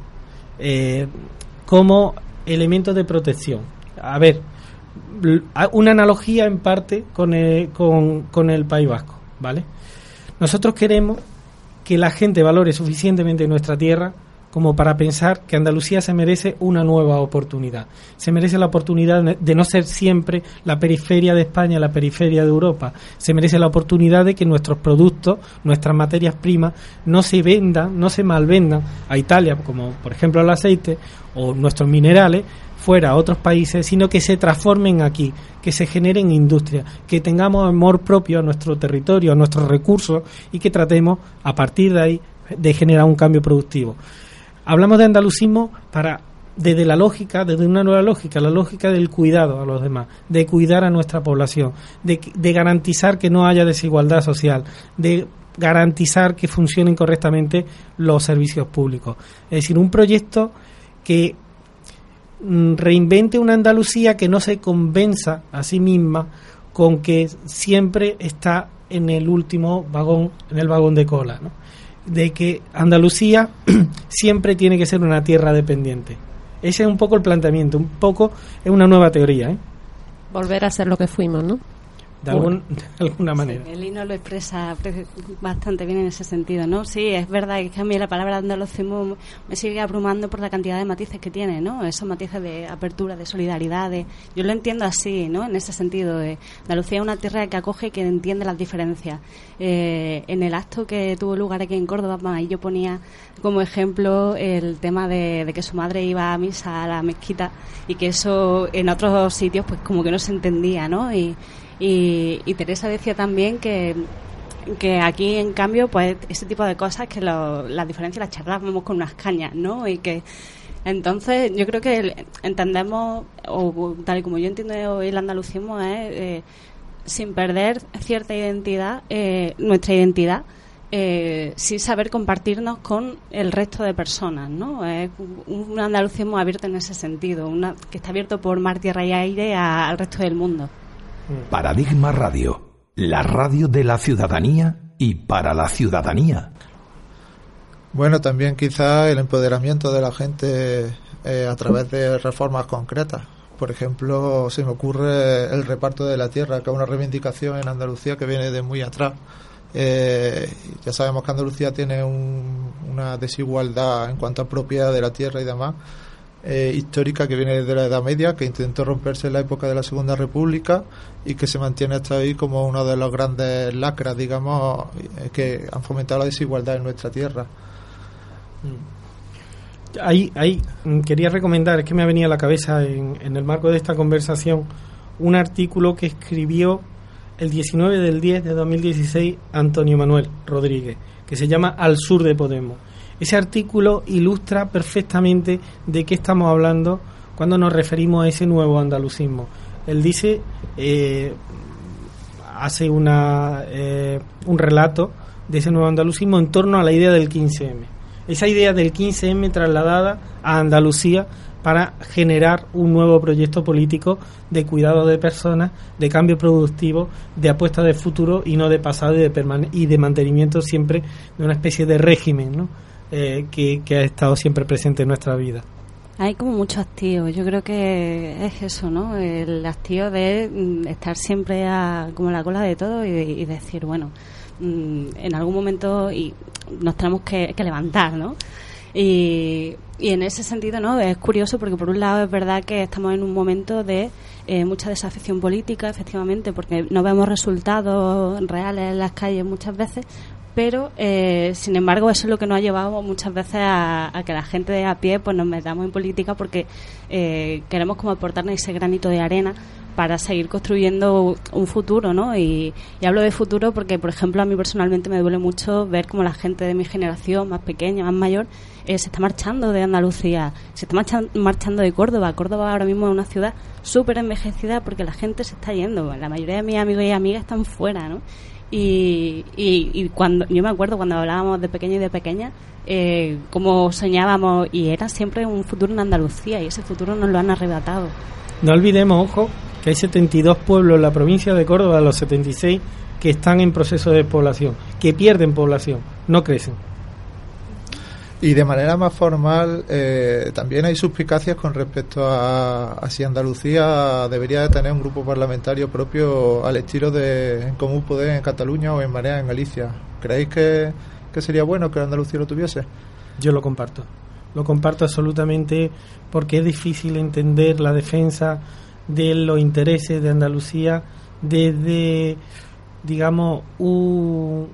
como elemento de protección. A ver, una analogía en parte con el País Vasco, ¿vale? Nosotros queremos que la gente valore suficientemente nuestra tierra como para pensar que Andalucía se merece una nueva oportunidad. Se merece la oportunidad de no ser siempre la periferia de España, la periferia de Europa. Se merece la oportunidad de que nuestros productos, nuestras materias primas, no se vendan, no se malvendan a Italia, como por ejemplo el aceite, o nuestros minerales, fuera a otros países, sino que se transformen aquí, que se generen industria, que tengamos amor propio a nuestro territorio, a nuestros recursos, y que tratemos, a partir de ahí, de generar un cambio productivo. Hablamos de andalucismo desde una nueva lógica, la lógica del cuidado a los demás, de cuidar a nuestra población, de garantizar que no haya desigualdad social, de garantizar que funcionen correctamente los servicios públicos. Es decir, un proyecto que reinvente una Andalucía que no se convenza a sí misma con que siempre está en el último vagón, en el vagón de cola, ¿no? De que Andalucía siempre tiene que ser una tierra dependiente. Ese es un poco el planteamiento, un poco es una nueva teoría, Volver a ser lo que fuimos, ¿no? De alguna manera. Sí, el himno lo expresa bastante bien en ese sentido, ¿no? Sí, es verdad que a mí la palabra andalucismo me sigue abrumando por la cantidad de matices que tiene, ¿no? Esos matices de apertura, de solidaridad, yo lo entiendo así, ¿no? En ese sentido, Andalucía es una tierra que acoge y que entiende las diferencias. En el acto que tuvo lugar aquí en Córdoba, ahí yo ponía como ejemplo el tema de que su madre iba a misa a la mezquita y que eso en otros sitios pues como que no se entendía, ¿no? Y Teresa decía también que aquí, en cambio, pues ese tipo de cosas, que las diferencias las charlábamos con unas cañas, ¿no? Y que entonces yo creo que entendemos, o tal y como yo entiendo el andalucismo, es sin perder cierta identidad, nuestra identidad, sin saber compartirnos con el resto de personas, ¿no? Es un andalucismo abierto en ese sentido, que está abierto por mar, tierra y aire al resto del mundo. Paradigma Radio, la radio de la ciudadanía y para la ciudadanía. Bueno, también quizá el empoderamiento de la gente a través de reformas concretas. Por ejemplo, se me ocurre el reparto de la tierra, que es una reivindicación en Andalucía que viene de muy atrás. Ya sabemos que Andalucía tiene una desigualdad en cuanto a propiedad de la tierra y demás, histórica, que viene desde la Edad Media, que intentó romperse en la época de la Segunda República y que se mantiene hasta hoy como uno de los grandes lacras, digamos, que han fomentado la desigualdad en nuestra tierra. Ahí quería recomendar, es que me ha venido a la cabeza en el marco de esta conversación, un artículo que escribió el 19 del 10 de 2016 Antonio Manuel Rodríguez, que se llama Al sur de Podemos. Ese artículo ilustra perfectamente de qué estamos hablando cuando nos referimos a ese nuevo andalucismo. Él dice, hace un relato de ese nuevo andalucismo en torno a la idea del 15M. Esa idea del 15M trasladada a Andalucía para generar un nuevo proyecto político de cuidado de personas, de cambio productivo, de apuesta de futuro y no de pasado y de mantenimiento siempre de una especie de régimen, ¿no? Que ha estado siempre presente en nuestra vida. Hay como mucho hastío, yo creo que es eso, ¿no? El hastío de estar siempre como la cola de todo y decir, bueno, en algún momento nos tenemos que levantar, ¿no? Y en ese sentido, ¿no? Es curioso porque por un lado es verdad que estamos en un momento de mucha desafección política, efectivamente, porque no vemos resultados reales en las calles muchas veces, pero sin embargo eso es lo que nos ha llevado muchas veces a que la gente de a pie pues nos metamos en política porque queremos como aportarnos ese granito de arena para seguir construyendo un futuro, ¿no? Y hablo de futuro porque, por ejemplo, a mí personalmente me duele mucho ver cómo la gente de mi generación, más pequeña, más mayor, se está marchando de Andalucía, se está marchando de Córdoba. Córdoba ahora mismo es una ciudad súper envejecida porque la gente se está yendo. La mayoría de mis amigos y amigas están fuera, ¿no? Y cuando yo me acuerdo cuando hablábamos de pequeño y de pequeña, cómo soñábamos, y era siempre un futuro en Andalucía, y ese futuro nos lo han arrebatado. No olvidemos, ojo, que hay 72 pueblos en la provincia de Córdoba, de los 76, que están en proceso de despoblación, que pierden población, no crecen. Y de manera más formal, también hay suspicacias con respecto a si Andalucía debería de tener un grupo parlamentario propio al estilo de En Común Podem en Cataluña o En Marea en Galicia. ¿Creéis que sería bueno que Andalucía lo tuviese? Yo lo comparto absolutamente, porque es difícil entender la defensa de los intereses de Andalucía desde, digamos, un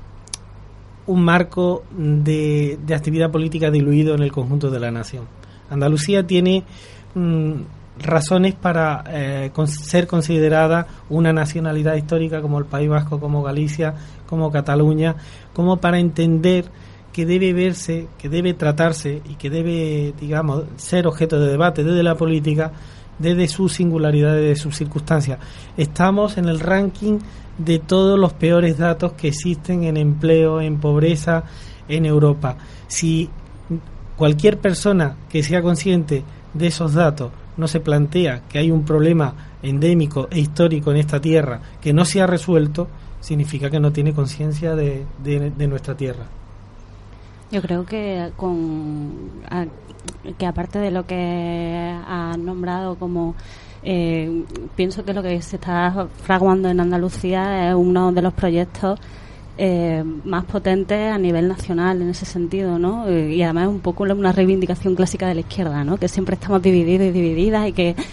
marco de actividad política diluido en el conjunto de la nación. Andalucía tiene razones para ser considerada una nacionalidad histórica como el País Vasco, como Galicia, como Cataluña, como para entender que debe verse, que debe tratarse y que debe, digamos, ser objeto de debate desde la política, desde sus singularidades, de sus circunstancias. Estamos en el ranking de todos los peores datos que existen en empleo, en pobreza, en Europa. Si cualquier persona que sea consciente de esos datos no se plantea que hay un problema endémico e histórico en esta tierra que no se ha resuelto, significa que no tiene conciencia de nuestra tierra. Yo creo que que aparte de lo que has nombrado como pienso que lo que se está fraguando en Andalucía es uno de los proyectos más potentes a nivel nacional en ese sentido, ¿no? Y además es un poco una reivindicación clásica de la izquierda, ¿no? Que siempre estamos divididos y divididas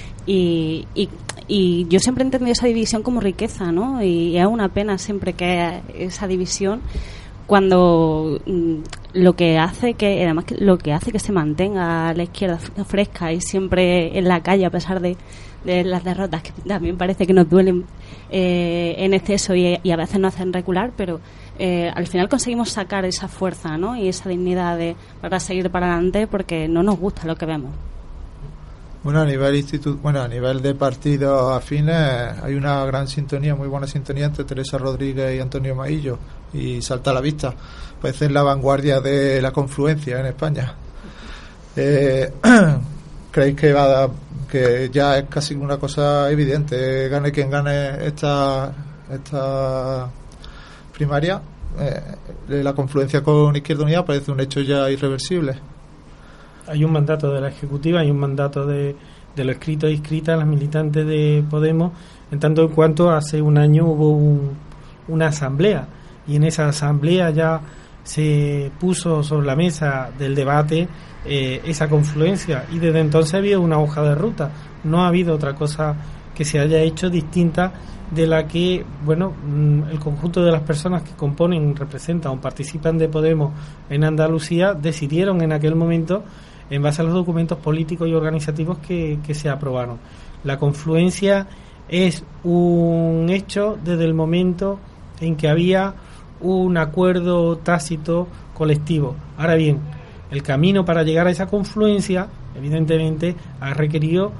y yo siempre he entendido esa división como riqueza, ¿no? Y es una pena siempre que esa división, cuando lo que hace que se mantenga la izquierda fresca y siempre en la calle a pesar de las derrotas que también parece que nos duelen en exceso y a veces nos hacen recular, pero al final conseguimos sacar esa fuerza, ¿no? Y esa dignidad para seguir para adelante porque no nos gusta lo que vemos. Bueno, a nivel de partidos afines hay una gran sintonía, muy buena sintonía entre Teresa Rodríguez y Antonio Maillo, y salta a la vista. Parece la vanguardia de la confluencia en España. ¿Creéis que ya es casi una cosa evidente, gane quien gane esta primaria, la confluencia con Izquierda Unida parece un hecho ya irreversible. Hay un mandato de la Ejecutiva, hay un mandato de lo escrito e inscrita a las militantes de Podemos, en tanto en cuanto hace un año hubo una asamblea, y en esa asamblea ya se puso sobre la mesa del debate esa confluencia, y desde entonces ha habido una hoja de ruta. No ha habido otra cosa que se haya hecho distinta de la que, bueno, el conjunto de las personas que componen, representan o participan de Podemos en Andalucía decidieron en aquel momento en base a los documentos políticos y organizativos que se aprobaron. La confluencia es un hecho desde el momento en que había un acuerdo tácito colectivo. Ahora bien, el camino para llegar a esa confluencia, evidentemente, ha requerido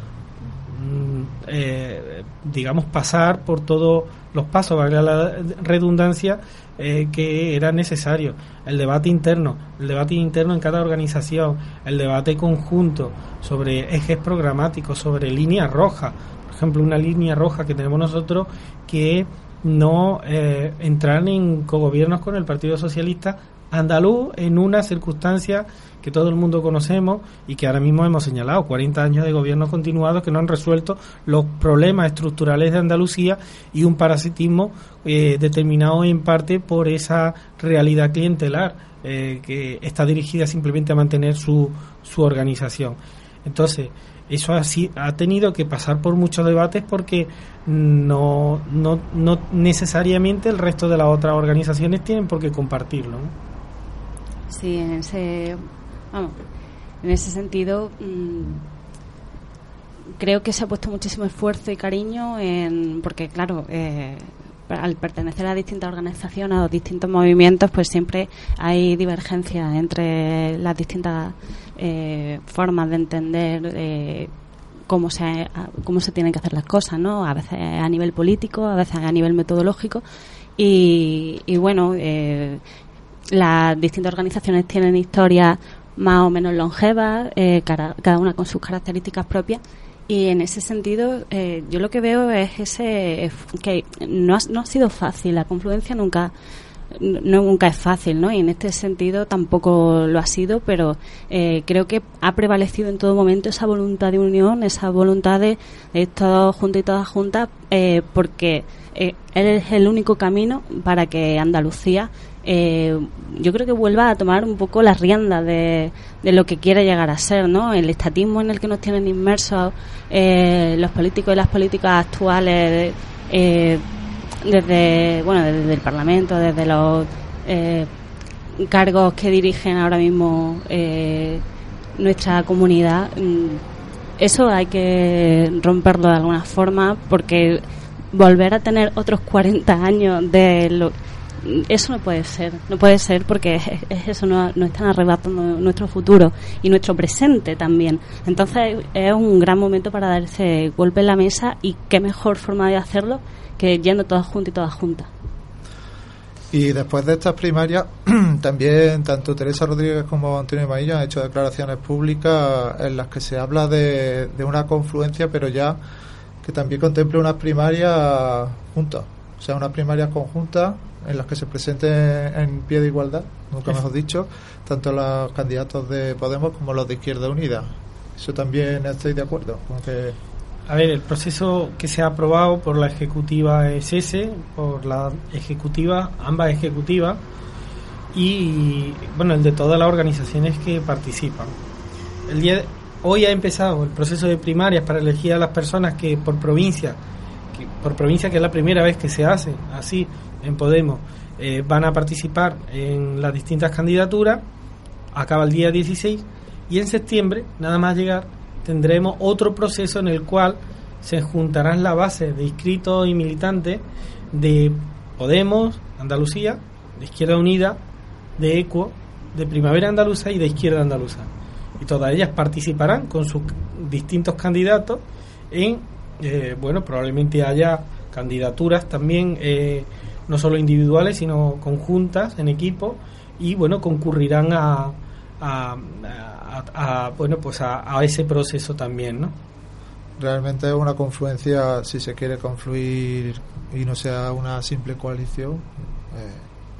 digamos, pasar por todos los pasos, valga la redundancia, que era necesario. El debate interno en cada organización, el debate conjunto sobre ejes programáticos, sobre líneas rojas. Por ejemplo, una línea roja que tenemos nosotros, que no entrar en cogobiernos con el Partido Socialista andaluz en una circunstancia que todo el mundo conocemos y que ahora mismo hemos señalado: 40 años de gobierno continuados que no han resuelto los problemas estructurales de Andalucía, y un parasitismo determinado en parte por esa realidad clientelar que está dirigida simplemente a mantener su organización. Entonces, eso ha tenido que pasar por muchos debates, porque no necesariamente el resto de las otras organizaciones tienen por qué compartirlo, ¿no? Sí, en ese sentido creo que se ha puesto muchísimo esfuerzo y cariño porque claro, al pertenecer a distintas organizaciones o distintos movimientos, pues siempre hay divergencias entre las distintas formas de entender cómo se tienen que hacer las cosas, ¿no? A veces a nivel político, a veces a nivel metodológico, y bueno, las distintas organizaciones tienen historias más o menos longevas, cada una con sus características propias, y en ese sentido yo lo que veo es que no ha sido fácil. La confluencia nunca es fácil, ¿no? Y en este sentido tampoco lo ha sido, pero creo que ha prevalecido en todo momento esa voluntad de unión, esa voluntad de todos juntos y todas juntas, porque es el único camino para que Andalucía yo creo que vuelva a tomar un poco las riendas de lo que quiere llegar a ser, ¿no? El estatismo en el que nos tienen inmersos los políticos y las políticas actuales, desde el Parlamento, desde los cargos que dirigen ahora mismo nuestra comunidad. Eso hay que romperlo de alguna forma, porque volver a tener otros 40 años eso no puede ser, porque es eso, no están arrebatando nuestro futuro y nuestro presente también. Entonces es un gran momento para dar ese golpe en la mesa, y qué mejor forma de hacerlo que yendo todas juntas y todas juntas. Y después de estas primarias, también tanto Teresa Rodríguez como Antonio Maillo han hecho declaraciones públicas en las que se habla de una confluencia, pero ya que también contemple unas primarias juntas, o sea, unas primarias conjuntas en las que se presenten en pie de igualdad, nunca mejor dicho, tanto los candidatos de Podemos como los de Izquierda Unida. Eso también estoy de acuerdo con que... A ver, el proceso que se ha aprobado por la Ejecutiva es ese, por la Ejecutiva, ambas ejecutivas, y bueno, el de todas las organizaciones que participan. Hoy ha empezado el proceso de primarias para elegir a las personas que por provincia, que es la primera vez que se hace así en Podemos, van a participar en las distintas candidaturas. Acaba el día 16, y en septiembre, nada más llegar, tendremos otro proceso en el cual se juntarán la base de inscritos y militantes de Podemos, Andalucía, de Izquierda Unida, de ECUO, de Primavera Andaluza y de Izquierda Andaluza. Y todas ellas participarán con sus distintos candidatos en, probablemente haya candidaturas también, no solo individuales, sino conjuntas, en equipo, y concurrirán a ese proceso también, ¿no? Realmente es una confluencia, si se quiere confluir y no sea una simple coalición,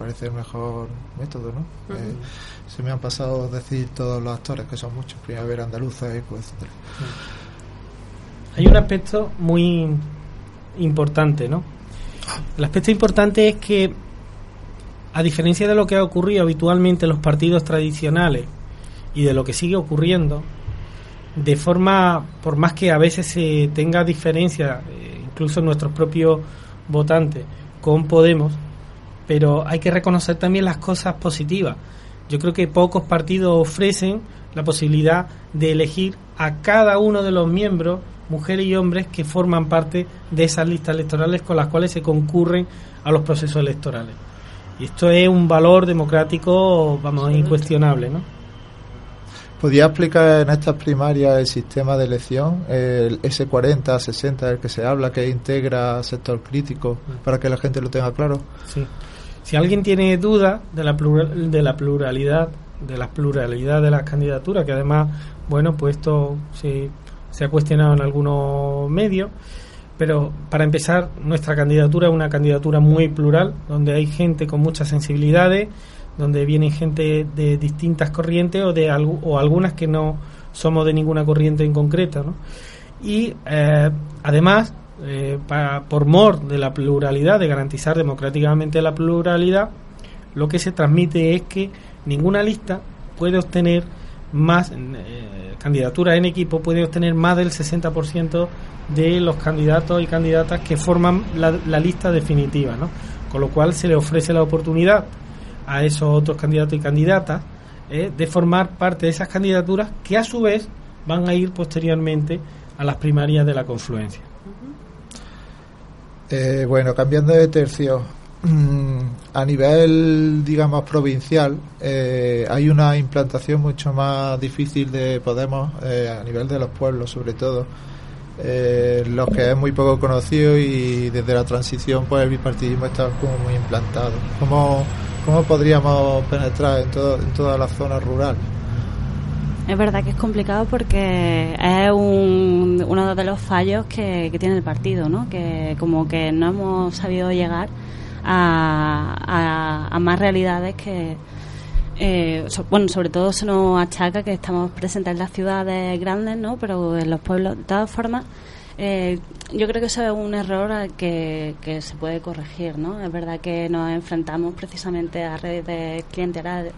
parece el mejor método, ¿no? Se me han pasado a decir todos los actores, que son muchos: Primavera Andaluza, ECO, etcétera. Hay un aspecto muy importante, ¿no? El aspecto importante es que, a diferencia de lo que ha ocurrido habitualmente en los partidos tradicionales y de lo que sigue ocurriendo, de forma, por más que a veces se tenga diferencia, incluso en nuestros propios votantes, con Podemos, pero hay que reconocer también las cosas positivas. Yo creo que pocos partidos ofrecen la posibilidad de elegir a cada uno de los miembros, mujeres y hombres, que forman parte de esas listas electorales con las cuales se concurren a los procesos electorales. Y esto es un valor democrático, vamos, incuestionable, ¿no? ¿Podría explicar en estas primarias el sistema de elección, el S40-60 del que se habla, que integra sector crítico, para que la gente lo tenga claro? Sí. Si alguien tiene dudas de la pluralidad de las candidaturas, que además, bueno, pues esto se ha cuestionado en algunos medios, pero para empezar, nuestra candidatura es una candidatura muy plural, donde hay gente con muchas sensibilidades, donde viene gente de distintas corrientes o algunas que no somos de ninguna corriente en concreto, ¿no? Y además, por mor de la pluralidad, de garantizar democráticamente la pluralidad, lo que se transmite es que ninguna lista puede obtener más, candidaturas en equipo, puede obtener más del 60% de los candidatos y candidatas que forman la lista definitiva, ¿no? Con lo cual se le ofrece la oportunidad a esos otros candidatos y candidatas de formar parte de esas candidaturas, que a su vez van a ir posteriormente a las primarias de la confluencia. Bueno, cambiando de tercio, a nivel, digamos, provincial, hay una implantación mucho más difícil de Podemos a nivel de los pueblos, sobre todo, los que es muy poco conocido, y desde la transición pues el bipartidismo está como muy implantado. ¿Cómo podríamos penetrar en toda la zona rural? Es verdad que es complicado, porque es uno de los fallos que tiene el partido, ¿no? Que como que no hemos sabido llegar a más realidades que, bueno, sobre todo se nos achaca que estamos presentes en las ciudades grandes, ¿no? Pero en los pueblos, de todas formas, yo creo que eso es un error al que se puede corregir, ¿no? Es verdad que nos enfrentamos precisamente a redes clientelares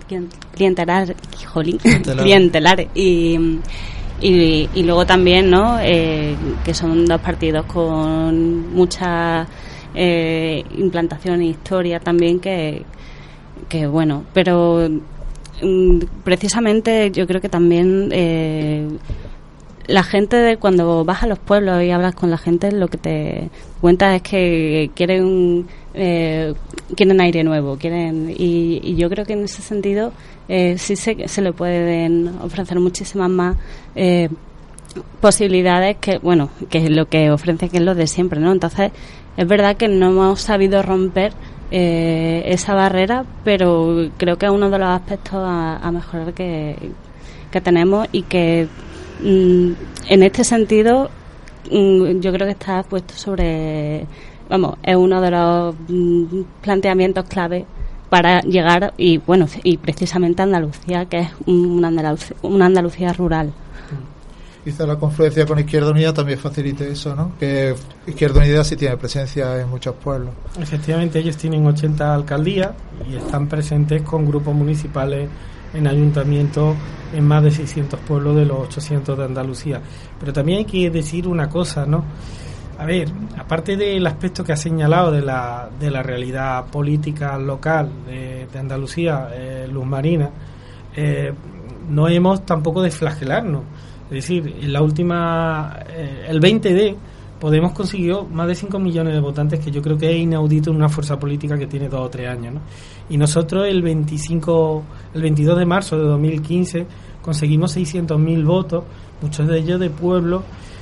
y luego también, ¿no? Que son dos partidos con mucha implantación e historia también, que bueno, pero precisamente yo creo que también la gente, cuando vas a los pueblos y hablas con la gente, lo que te cuenta es que quieren aire nuevo, y yo creo que en ese sentido sí se le pueden ofrecer muchísimas más posibilidades que es lo que ofrece, que es lo de siempre, ¿no? Entonces es verdad que no hemos sabido romper esa barrera, pero creo que es uno de los aspectos a mejorar que tenemos, y que en este sentido yo creo que está puesto sobre, es uno de los planteamientos clave para llegar, y precisamente a Andalucía, que es una Andalucía rural. Quizá la confluencia con Izquierda Unida también facilite eso, ¿no? Que Izquierda Unida sí tiene presencia en muchos pueblos. Efectivamente, ellos tienen 80 alcaldías y están presentes con grupos municipales en ayuntamientos en más de 600 pueblos de los 800 de Andalucía. Pero también hay que decir una cosa, ¿no? A ver, aparte del aspecto que ha señalado de la realidad política local de Andalucía, Luz Marina, no hemos tampoco de flagelarnos. Es decir, en la última, el 20D, Podemos consiguió más de 5 millones de votantes, que yo creo que es inaudito en una fuerza política que tiene 2 o 3 años, ¿no? Y nosotros el 22 de marzo de 2015 conseguimos 600.000 votos, muchos de ellos de pueblos,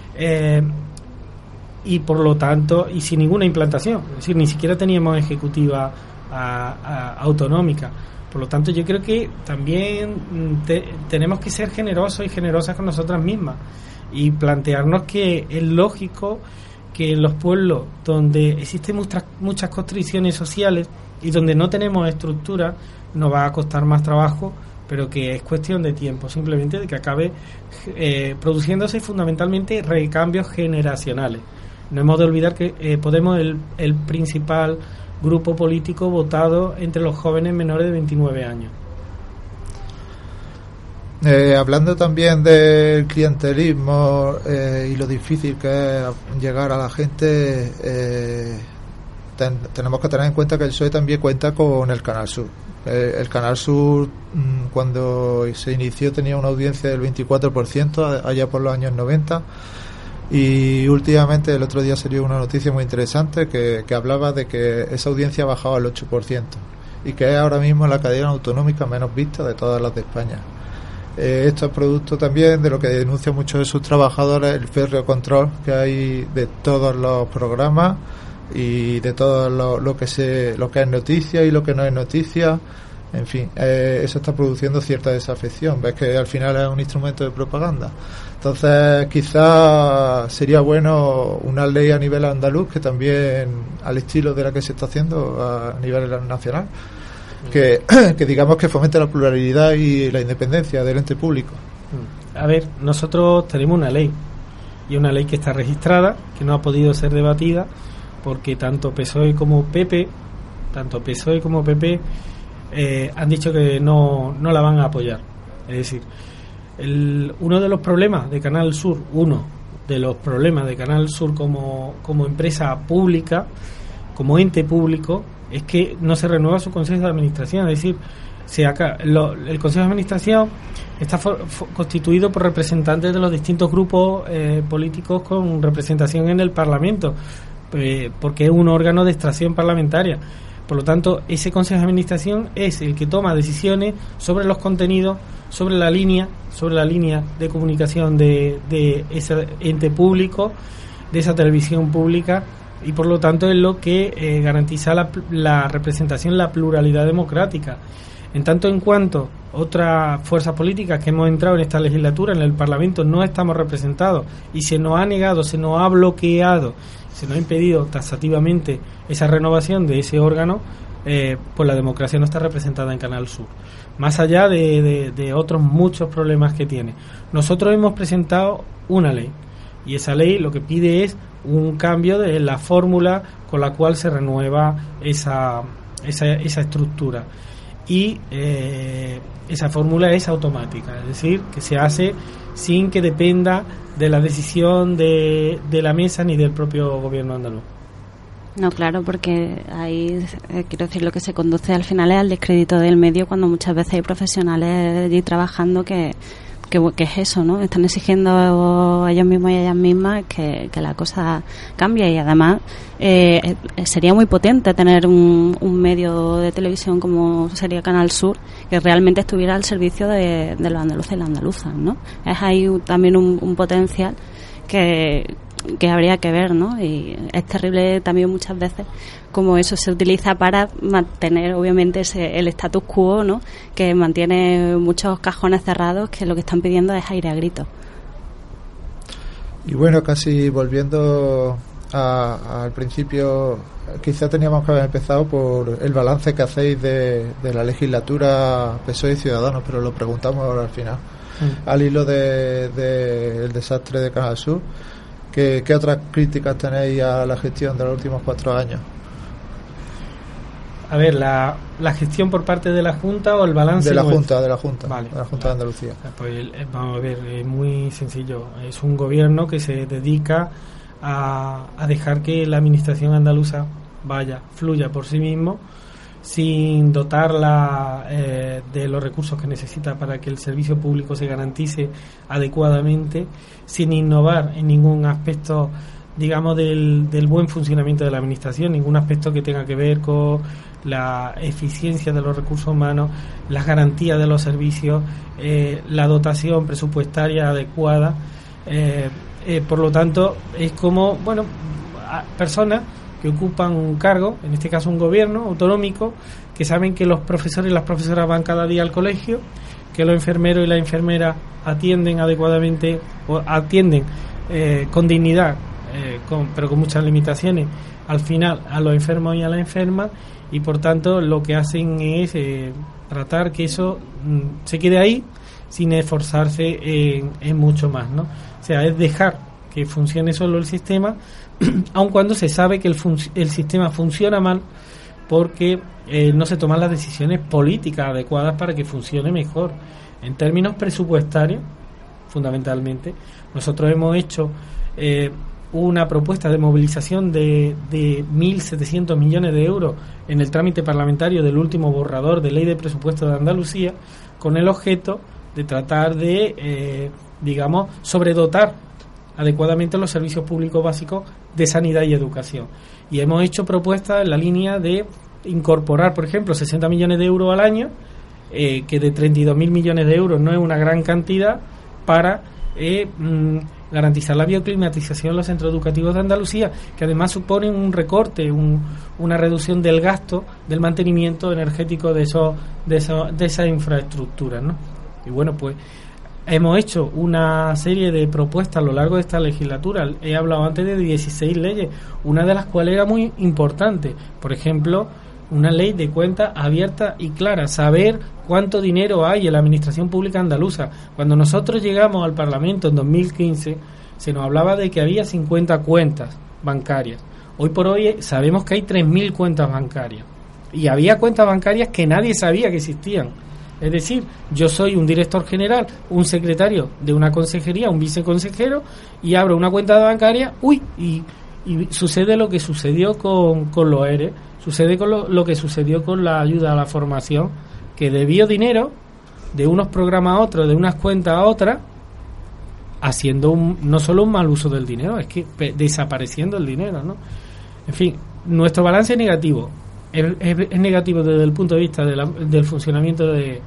y por lo tanto, y sin ninguna implantación, es decir, ni siquiera teníamos ejecutiva autonómica. Por lo tanto, yo creo que también tenemos que ser generosos y generosas con nosotras mismas, y plantearnos que es lógico que en los pueblos donde existen muchas constricciones sociales y donde no tenemos estructura, nos va a costar más trabajo, pero que es cuestión de tiempo, simplemente de que acabe produciéndose fundamentalmente recambios generacionales. No hemos de olvidar que Podemos es el principal grupo político votado entre los jóvenes menores de 29 años. Hablando también del clientelismo y lo difícil que es llegar a la gente, tenemos que tener en cuenta que el PSOE también cuenta con el Canal Sur. El Canal Sur, cuando se inició, tenía una audiencia del 24% allá por los años 90, y últimamente el otro día salió una noticia muy interesante que hablaba de que esa audiencia ha bajado al 8% y que es ahora mismo la cadena autonómica menos vista de todas las de España. Esto es producto también de lo que denuncian muchos de sus trabajadores, el férreo control que hay de todos los programas y de todo lo que es noticia y lo que no es noticia. En fin, eso está produciendo cierta desafección. Ves que al final es un instrumento de propaganda. Entonces, quizás sería bueno una ley a nivel andaluz, que también al estilo de la que se está haciendo a nivel nacional, que digamos que fomente la pluralidad y la independencia del ente público. A ver, nosotros tenemos una ley, y una ley que está registrada, que no ha podido ser debatida, porque tanto PSOE como PP han dicho que no la van a apoyar. Es decir, uno de los problemas de Canal Sur como empresa pública, como ente público, es que no se renueva su consejo de administración. Es decir, el consejo de administración está constituido por representantes de los distintos grupos políticos con representación en el Parlamento, porque es un órgano de extracción parlamentaria. Por lo tanto, ese consejo de administración es el que toma decisiones sobre los contenidos, sobre la línea de comunicación de ese ente público, de esa televisión pública, y por lo tanto es lo que garantiza la representación, la pluralidad democrática. En tanto en cuanto otras fuerzas políticas que hemos entrado en esta legislatura, en el Parlamento, no estamos representados y se nos ha negado, se nos ha bloqueado, se nos ha impedido taxativamente esa renovación de ese órgano, pues la democracia no está representada en Canal Sur. Más allá de otros muchos problemas que tiene. Nosotros hemos presentado una ley, y esa ley lo que pide es un cambio de la fórmula con la cual se renueva esa estructura. Y esa fórmula es automática, es decir, que se hace sin que dependa de la decisión de la mesa ni del propio gobierno andaluz. No, claro, porque ahí, quiero decir, lo que se conduce al final es al descrédito del medio, cuando muchas veces hay profesionales allí trabajando que es eso, ¿no? Están exigiendo a ellos mismos y a ellas mismas que la cosa cambie, y además sería muy potente tener un medio de televisión como sería Canal Sur, que realmente estuviera al servicio de los andaluces y las andaluzas, ¿no? Es ahí también un potencial que habría que ver, ¿no? Y es terrible también muchas veces como eso se utiliza para mantener obviamente el status quo, ¿no? Que mantiene muchos cajones cerrados, que lo que están pidiendo es aire a gritos. Y bueno, casi volviendo al principio, quizá teníamos que haber empezado por el balance que hacéis de la legislatura PSOE y Ciudadanos, pero lo preguntamos ahora al final. Al hilo del desastre de Canal Sur, ¿qué otras críticas tenéis a la gestión de los últimos 4 años? A ver, la gestión por parte de la Junta o el balance de la nuestro. Junta, Vale, de la Junta de Andalucía. Pues vamos a ver, es muy sencillo. Es un gobierno que se dedica a dejar que la administración andaluza fluya por sí mismo, sin dotarla de los recursos que necesita para que el servicio público se garantice adecuadamente, sin innovar en ningún aspecto, digamos, del buen funcionamiento de la administración, ningún aspecto que tenga que ver con la eficiencia de los recursos humanos, las garantías de los servicios, la dotación presupuestaria adecuada. Por lo tanto, es como, personas que ocupan un cargo, en este caso un gobierno autonómico, que saben que los profesores y las profesoras van cada día al colegio, que los enfermeros y las enfermeras atienden adecuadamente o atienden con dignidad pero con muchas limitaciones, al final a los enfermos y a las enfermas, y por tanto lo que hacen es tratar que eso se quede ahí sin esforzarse en mucho más, ¿no? O sea, es dejar que funcione solo el sistema, aun cuando se sabe que el sistema funciona mal porque no se toman las decisiones políticas adecuadas para que funcione mejor. En términos presupuestarios, fundamentalmente, nosotros hemos hecho una propuesta de movilización de 1.700 millones de euros en el trámite parlamentario del último borrador de Ley de Presupuesto de Andalucía, con el objeto de tratar de, sobredotar adecuadamente los servicios públicos básicos de sanidad y educación. Y hemos hecho propuestas en la línea de incorporar, por ejemplo, 60 millones de euros al año, que de 32.000 millones de euros no es una gran cantidad, para garantizar la bioclimatización en los centros educativos de Andalucía, que además suponen un recorte, una reducción del gasto del mantenimiento energético de esa infraestructura, ¿no? Y bueno, pues hemos hecho una serie de propuestas a lo largo de esta legislatura. He hablado antes de 16 leyes, una de las cuales era muy importante. Por ejemplo, una ley de cuentas abierta y clara, saber cuánto dinero hay en la administración pública andaluza. Cuando nosotros llegamos al Parlamento en 2015, se nos hablaba de que había 50 cuentas bancarias. Hoy por hoy sabemos que hay 3.000 cuentas bancarias. Y había cuentas bancarias que nadie sabía que existían. Es decir, yo soy un director general, un secretario de una consejería, un viceconsejero, y abro una cuenta bancaria, y sucede lo que sucedió con los ERE, sucede con lo que sucedió con la ayuda a la formación, que debió dinero de unos programas a otros, de unas cuentas a otras, haciendo no solo un mal uso del dinero, es que desapareciendo el dinero, ¿no? En fin, nuestro balance es negativo. Es negativo desde el punto de vista del funcionamiento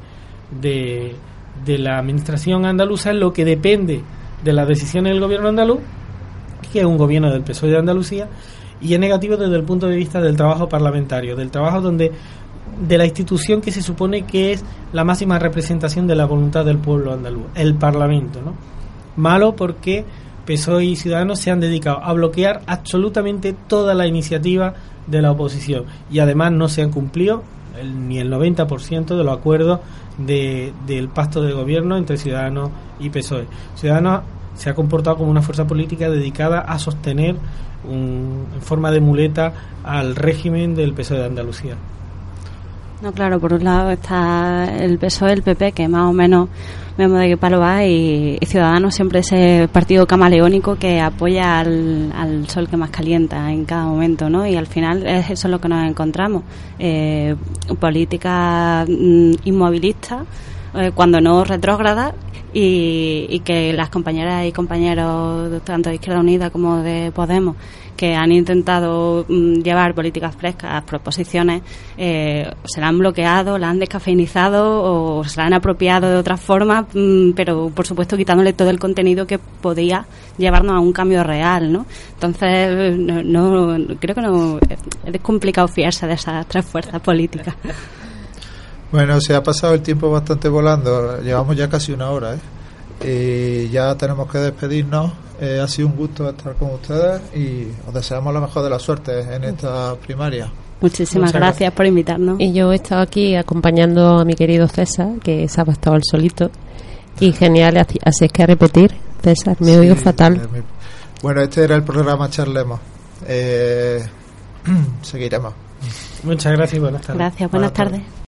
de la administración andaluza, en lo que depende de las decisiones del gobierno andaluz, que es un gobierno del PSOE de Andalucía, y es negativo desde el punto de vista del trabajo parlamentario, del trabajo de la institución que se supone que es la máxima representación de la voluntad del pueblo andaluz, el Parlamento, ¿no? Malo porque PSOE y Ciudadanos se han dedicado a bloquear absolutamente toda la iniciativa de la oposición, y además no se han cumplido ni el 90% de los acuerdos del pacto de gobierno entre Ciudadanos y PSOE. Ciudadanos se ha comportado como una fuerza política dedicada a sostener en forma de muleta al régimen del PSOE de Andalucía. No, claro, por un lado está el PSOE, el PP, que más o menos vemos de qué palo va, y Ciudadanos siempre ese partido camaleónico que apoya al sol que más calienta en cada momento, ¿no? Y al final es eso lo que nos encontramos, política inmovilista, cuando no retrógrada, y que las compañeras y compañeros tanto de Izquierda Unida como de Podemos, que han intentado llevar políticas frescas, proposiciones, se la han bloqueado, la han descafeinizado o se la han apropiado de otra forma, pero por supuesto quitándole todo el contenido que podía llevarnos a un cambio real, ¿no? Entonces no creo que no es complicado fiarse de esas tres fuerzas políticas. Bueno, se ha pasado el tiempo bastante volando, llevamos ya casi una hora, y ya tenemos que despedirnos. Ha sido un gusto estar con ustedes y os deseamos la mejor de las suertes en esta primaria. Muchas gracias por invitarnos. Y yo he estado aquí acompañando a mi querido César, que se ha bastado el solito, y genial, así es que a repetir, César, me oigo fatal. Bueno, este era el programa Charlemos. Seguiremos. Muchas gracias y buenas tardes. Gracias, buenas tardes.